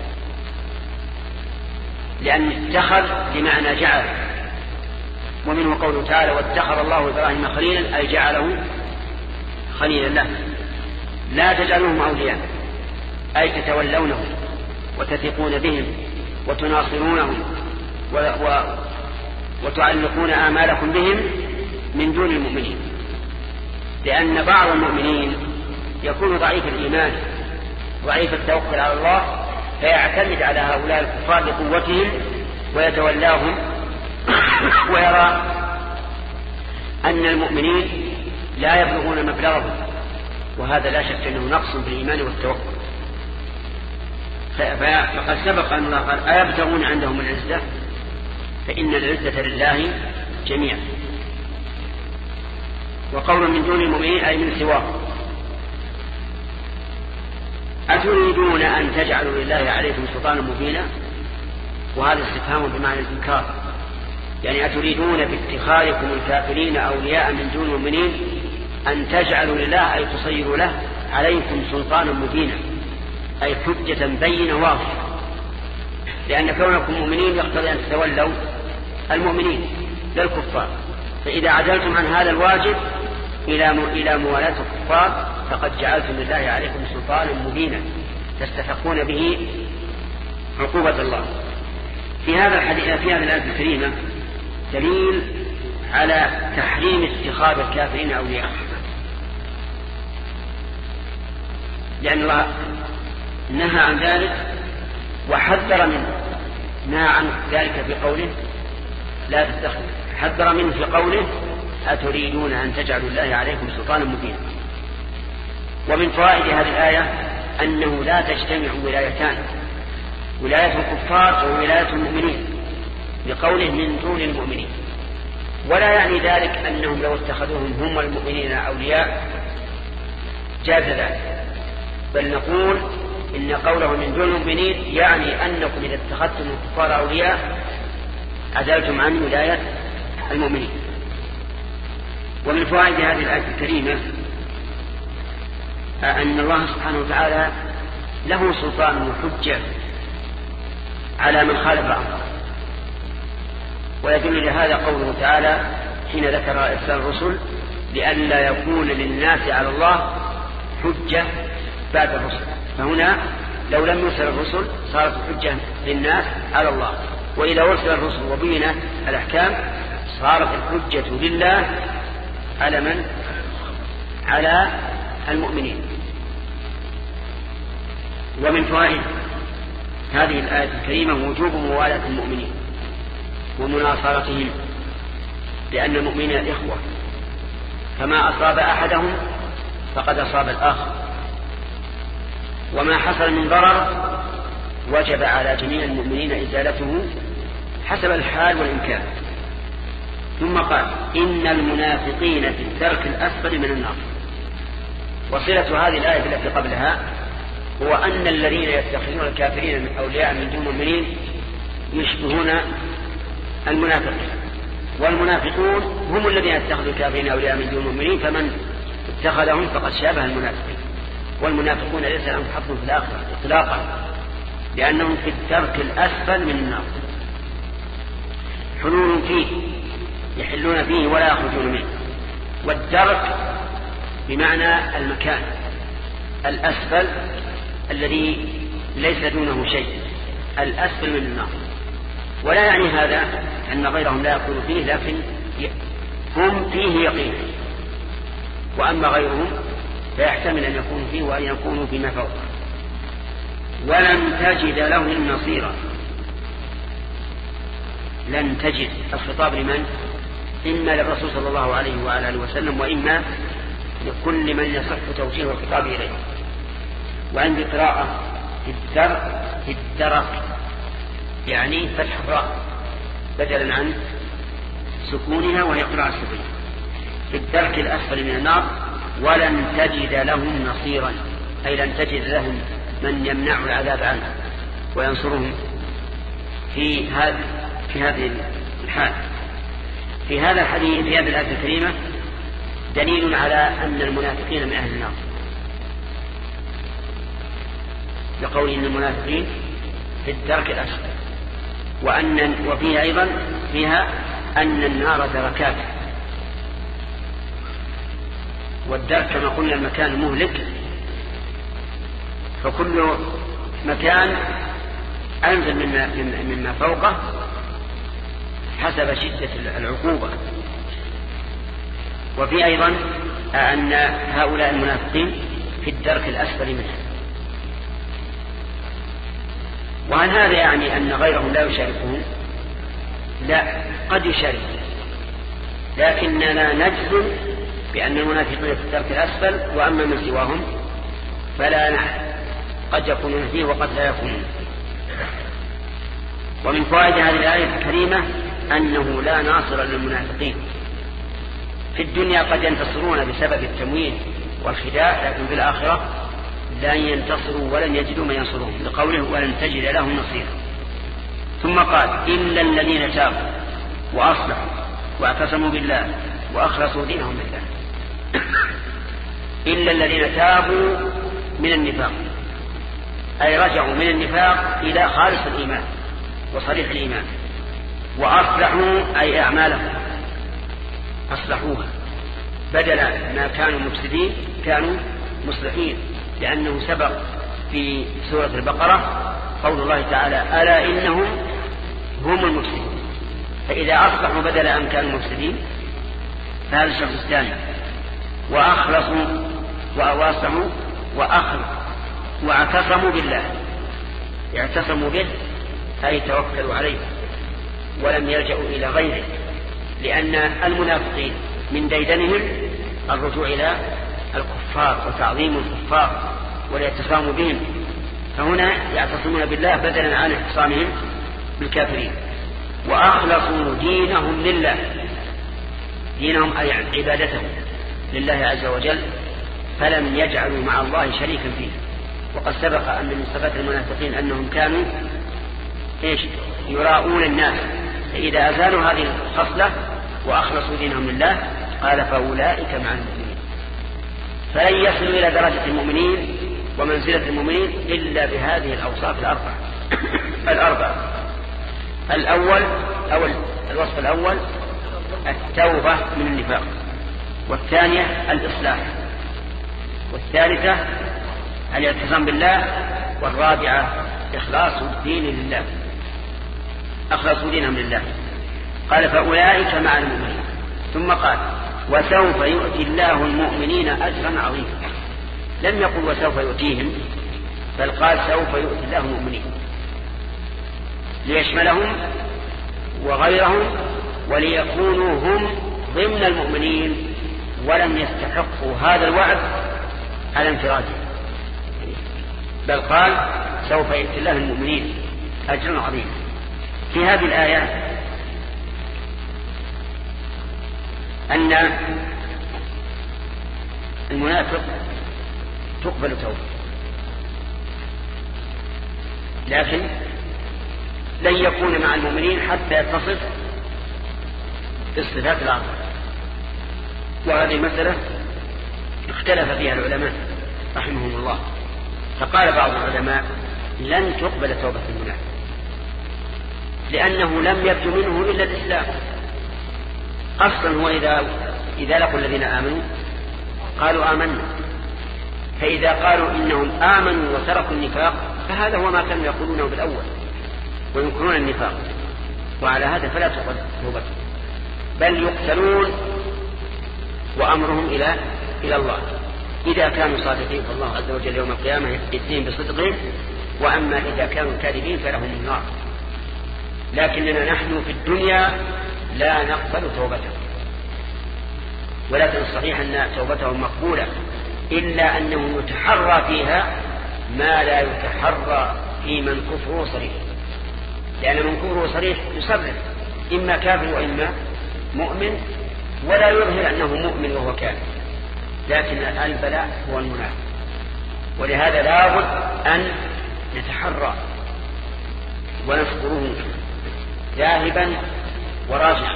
لأن اتخذ بمعنى جعل، ومنه قوله تعالى: واتخذ الله إبراهيم خليلا، أي جعله خليلا له. لا تجعلوهم أولياء أي تتولونهم وتثقون بهم وتناصرونهم وتعلقون آمالكم بهم من دون المؤمنين، لأن بعض المؤمنين يكون ضعيف الإيمان ضعيف التوكل على الله، فيعتمد على هؤلاء الكفار لقوتهم ويتولاهم ويرى أن المؤمنين لا يبلغون مبلغهم، وهذا لا شك أنه نقص في الإيمان والتوكل. فقد سبق أن الله قال أيبتغون عندهم العزة فإن العزة لله جميعا. وقول من دون المؤمنين أي من سواه. أتريدون أن تجعلوا لله عليكم سلطانا مبينا؟ وهذا استفهام بمعنى الإنكار، يعني أتريدون باتخاذكم الكافرين أولياء من دون المؤمنين أن تجعلوا لله أي تصيروا له عليكم سلطانا مبينا، أي حجة بينة واضحة، لأن كونكم مؤمنين يقتضي أن تتولوا المؤمنين لا الكفار، فإذا عدلتم عن هذا الواجب إلى إلى موالاة الكفار فقد جعلتم لله عليكم سلطانا مبينا تستحقون به عقوبة الله. في هذا الحديث في هذه الآية الكريمة دليل على تحريم اتخاذ الكافرين أولياء، لأن الله نهى عن ذلك وحذر منه. نهى عن ذلك في قوله لا تتخذ، حذر منه في قوله أتريدون أن تجعلوا الله عليكم سلطانا مبينا. ومن فوائد هذه الآية أنه لا تجتمع ولايتان، ولاية الكفار وولاية المؤمنين، بقوله من دون المؤمنين، ولا يعني ذلك أنهم لو اتخذوهم هم المؤمنين أولياء جاز ذلك، بل نقول إن قوله من دون المؤمنين يعني أنكم إذا اتخذتم الكفار أولياء عدلتم عن ولاية المؤمنين. ومن فوائد هذه الآية الكريمة أن الله سبحانه وتعالى له سلطان وحجة على من خالف أمره، ويدل لهذا قوله تعالى حين ذكر إرسال الرسل لئلا يكون للناس على الله حجة بعد الرسل، فهنا لو لم يرسل الرسل صارت الحجة للناس على الله، وإذا أرسل الرسل وبينت الأحكام صارت الحجة لله على من؟ على المؤمنين. ومن فوائد هذه الآية الكريمة وجوب موالاة المؤمنين ومناصرتهم، لأن المؤمنين إخوة، فما أصاب أحدهم فقد أصاب الآخر، وما حصل من ضرر وجب على جميع المؤمنين إزالته حسب الحال والإمكان. ثم قال إن المنافقين في الدرك الأسفل من النار. وصلة هذه الآية التي قبلها هو أن الذين يتخذون الكافرين من أولياء من دون المؤمنين يشبهون المنافقين، والمنافقون هم الذين يتخذوا الكافرين أولياء من دون المؤمنين، فمن اتخذهم فقد شابه المنافقين. والمنافقون ليس لهم حظ في الآخرة إطلاقا، لأنهم في الدرك الأسفل من النار، حلول فيه يحلون فيه ولا يخرجون منه. والدرك بمعنى المكان الأسفل الذي ليس دونه شيء، الأسفل من النار. ولا يعني هذا أن غيرهم لا يكون فيه، لكن هم فيه يقين، وأما غيرهم فيحتمل أن يكونوا فيه وأن يكونوا فيما فوقه. ولن تجد لهم نصيرا. لن تجد الخطاب لمن؟ إما للرسول صلى الله عليه وعلى آله وسلم، وإما لكل من يصح توجيه الخطاب إليه. وعندي قراءة في الدرك في الدرك يعني فتح الراء بدلا عن سكونها، وهي قراءة سكونها. في الدرك الأسفل من النار ولن تجد لهم نصيرا، أي لن تجد لهم من يمنع العذاب عنه وينصرهم في هذا في هذه الحال. في هذا الحديث في هذه الآية الكريمة دليل على أن المنافقين من أهل النار، يقول إن المنافقين في الدرك الأسفل، وأن وفيها أيضا فيها أن النار دركات، والدرك كما قلنا المكان مهلك، فكل مكان أنزل مما, مما فوقه حسب شدة العقوبة. وفي أيضا أن هؤلاء المنافقين في الدرك الأسفل منها. وهل هذا يعني أن غيرهم لا يشاركون؟ لا، قد يشاركون، لكننا نجزم بأن المنافقين في الدرك الأسفل، وأما من سواهم فلا نعلم، قد يكونون فيه وقد لا يكونون. ومن فوائد هذه الآية الكريمة أنه لا ناصر للمنافقين. في الدنيا قد ينتصرون بسبب التمويل والخداع، لكن في الآخرة لن ينتصروا ولن يجدوا من ينصرهم، لقوله ولن تجد لهم نصيرا. ثم قال إلا الذين تابوا وأصلحوا واعتصموا بالله وأخلصوا دينهم لله. إلا الذين تابوا من النفاق، أي رجعوا من النفاق إلى خالص الإيمان وصريح الإيمان. وأصلحوا أي أعمالهم أصلحوها، بدل ما كانوا مفسدين كانوا مصلحين، لأنه سبق في سورة البقرة قول الله تعالى ألا إنهم هم المفسدون. فإذا أصلحوا بدل أن كانوا مفسدين فهذا الشخص الثاني. وأخلصوا وأواصلوا وأخلصوا واعتصموا بالله، اعتصموا به أي توكلوا عليه ولم يلجأوا إلى غيره، لأن المنافقين من ديدنهم الرجوع إلى الكفار وتعظيم الكفار والاعتصام بهم، فهنا يعتصمون بالله بدلا عن اعتصامهم بالكافرين. وأخلصوا دينهم لله، دينهم أي عبادتهم لله عز وجل، فلم يجعلوا مع الله شريكا فيه. وقد سبق أن من صفات المنافقين أنهم كانوا إيش؟ يراؤون الناس، فإذا أزالوا هذه الخصلة وأخلصوا دينهم لله قال فأولئك مع المؤمنين. فلن يصلوا إلى درجة المؤمنين ومنزلة المؤمنين إلا بهذه الأوصاف الأربعة. الأربعة الأول أو الوصف الأول التوبة من النفاق، والثانية الإصلاح، والثالثة الاعتصام بالله، والرابعة إخلاص الدين لله، أخلصوا دينهم لله. قال فأولئك مع المؤمنين. ثم قال وسوف يؤتي الله المؤمنين أجرا عظيما. لم يقل وسوف يؤتيهم، بل قال سوف يؤتي الله المؤمنين ليشملهم وغيرهم، وليكونوا هم ضمن المؤمنين ولم يستحقوا هذا الوعد على انفراده، بل قال سوف يؤتي الله المؤمنين أجرا عظيما. في هذه الآية أن المنافق تقبل توبة، لكن لن يكون مع المؤمنين حتى يتصف بالصفات الأربعة. وهذه مسألة اختلف فيها العلماء رحمهم الله، فقال بعض العلماء لن تقبل توبة المنافق لأنه لم يبدو منه إلا الإسلام. أصلا هو إذا, إذا لقوا الذين آمنوا قالوا آمنا، فإذا قالوا إنهم آمنوا وتركوا النفاق فهذا هو ما كانوا يقولونه بالأول وينكرون النفاق، وعلى هذا فلا تقبل توبتهم، بل يقتلون وأمرهم إلى إلى الله إذا كانوا صادقين، فالله عز وجل يوم القيامة يأتيهم بصدقهم، وأما إذا كانوا كاذبين فلهم النار. لكننا نحن في الدنيا لا نقبل توبتهم، ولكن الصحيح أن توبتهم مقبولة، إلا أنه يتحرى فيها ما لا يتحرى في من كفره صريح، لأن من كفره صريح يصرف إما كافر وإما مؤمن، ولا يظهر أنه مؤمن وهو كافر، لكن البلاء هو المنافق. ولهذا لابد أن نتحرى ونذكره ذاهبا وراجعا.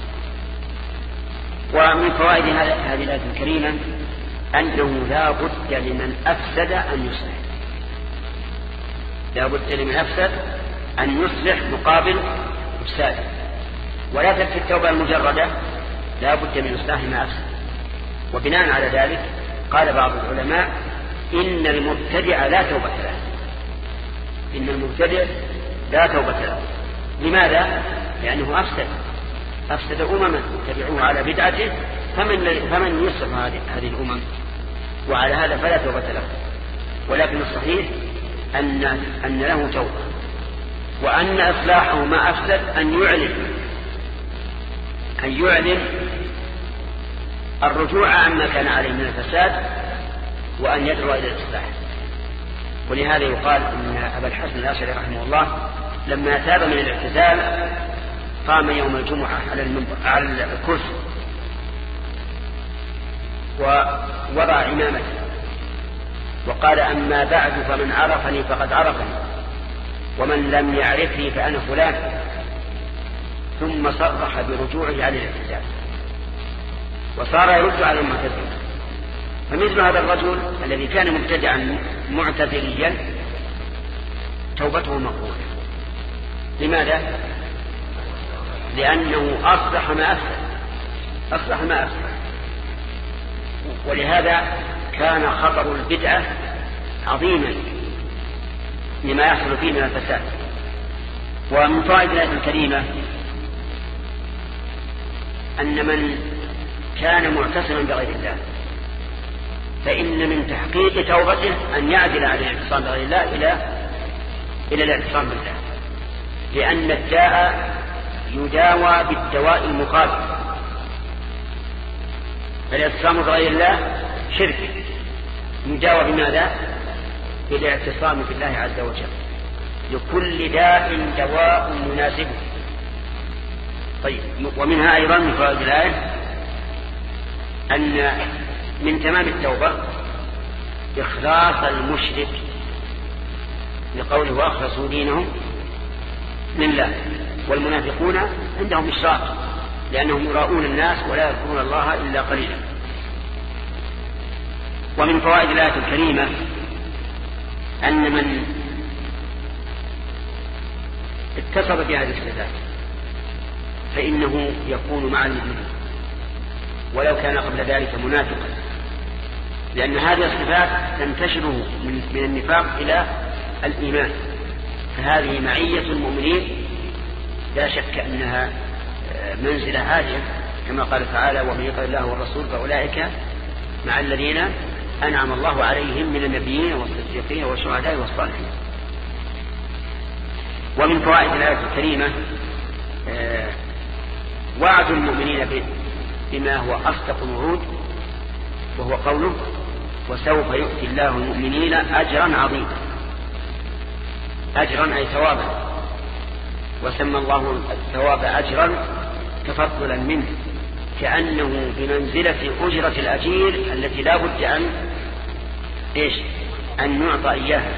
ومن فوائد هذه الآية الكريمة أنه لا بد لمن أفسد أن يصلح، لا بد لمن أفسد أن يصلح مقابل إفساده، ولا تكفي التوبة المجردة، لا بد من إصلاح ما أفسد. وبناء على ذلك قال بعض العلماء إن المبتدع لا توبة له، إن المبتدع لا توبة له. لماذا؟ لأنه أفسد أفسد أمما تبعوه على بدعته، فمن, فمن يصلح هذه الأمم؟ وعلى هذا فلا توبة له. ولكن الصحيح أن, أن له توبة، وأن إصلاحه ما أفسد أن يعلن أن يعلن الرجوع عما كان عليه من الفساد، وأن يدعو إلى الإصلاح. ولهذا يقال أن أبا الحسن الأشعري رحمه الله لما تاب من الاعتزال قام يوم الجمعة على المنبر على الكرسي ووضع عمامته وقال: أما بعد فمن عرفني فقد عرفني، ومن لم يعرفني فأنا فلان. ثم صرح برجوعه على الاعتزال وصار يرد على المعتزلة. فمثل هذا الرجل الذي كان مبتدعا معتزليا توبته مقبولة. لماذا؟ لأنه أصلح ما أفسد أصلح ما أفسد ولهذا كان خطر البدعة عظيما لما يحصل فيه من الفساد. ومن فوائد الآية الكريمة أن من كان معتصما بغير الله فإن من تحقيق توبته أن يعدل عن الاعتصام بغير الله إلى إلى الاعتصام بالله، لأن الداء يداوى بالدواء المخالف. فالاعتصام بغير الله شرك يداوى بماذا؟ بالاعتصام بالله عز وجل. لكل داء دواء مناسبه. طيب، ومنها أيضا من فوائد الآية أن من تمام التوبة إخلاص المشرك، لقوله: وأخلصوا دينهم لله. والمنافقون عندهم إشراك لأنهم يراؤون الناس ولا يذكرون الله إلا قليلا. ومن فوائد الآية الكريمة أن من اتصف بهذه الصفات فإنه يكون مع المؤمنين ولو كان قبل ذلك منافقا، لأن هذه الصفات تنتشره من النفاق إلى الإيمان. فهذه معية المؤمنين لا شك أنها منزلة عالية، كما قال تعالى: ومن يطع الله والرسول فأولئك مع الذين أنعم الله عليهم من النبيين والصديقين والشهداء والصالحين. ومن فوائد الآية الكريمة وعد المؤمنين بما هو أصدق الوعود، وهو قوله: وسوف يؤتي الله المؤمنين أجرا عظيما. أجرا أي ثوابا، وسمى الله الثواب أجرا تفضلا منه، كأنه بمنزلة أجرة الأجير التي لا بد أن إيش أن نعطى إياها.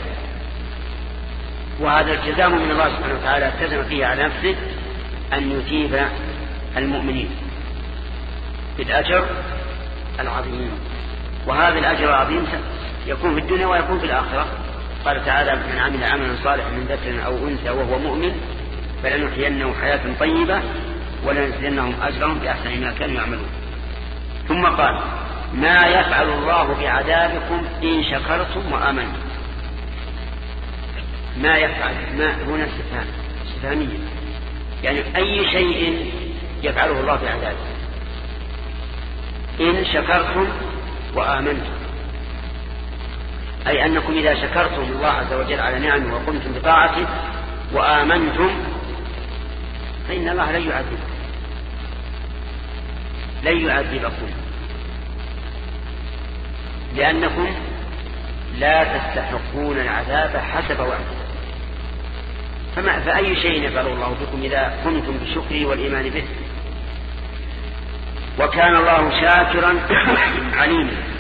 وهذا التزام من الله سبحانه وتعالى التزم فيه على نفسه أن يثيب المؤمنين بالأجر العظيم. وهذا الأجر العظيم يكون في الدنيا ويكون في الآخرة. قال تعالى: من عمل عملا صالحا من ذكر أو أنثى وهو مؤمن فلنحيينه حياة طيبة ولنجزينهم أجرهم بأحسن ما كانوا يعملون. ثم قال: ما يفعل الله بعذابكم إن شكرتم وآمنتم. ما يفعل، ما هنا استفهام استفهامية، يعني أي شيء يفعله الله بعذابكم إن شكرتم وآمنتم، أي أنكم إذا شكرتم الله عز وجل على نعمه وقمتم بطاعته وآمنتم فإن الله لن يعذبكم لن يعذبكم لأنكم لا تستحقون العذاب حسب وعده. فما فأي شيء يفعله الله بكم إذا كنتم بالشكر والإيمان به. وكان الله شاكرا عليما.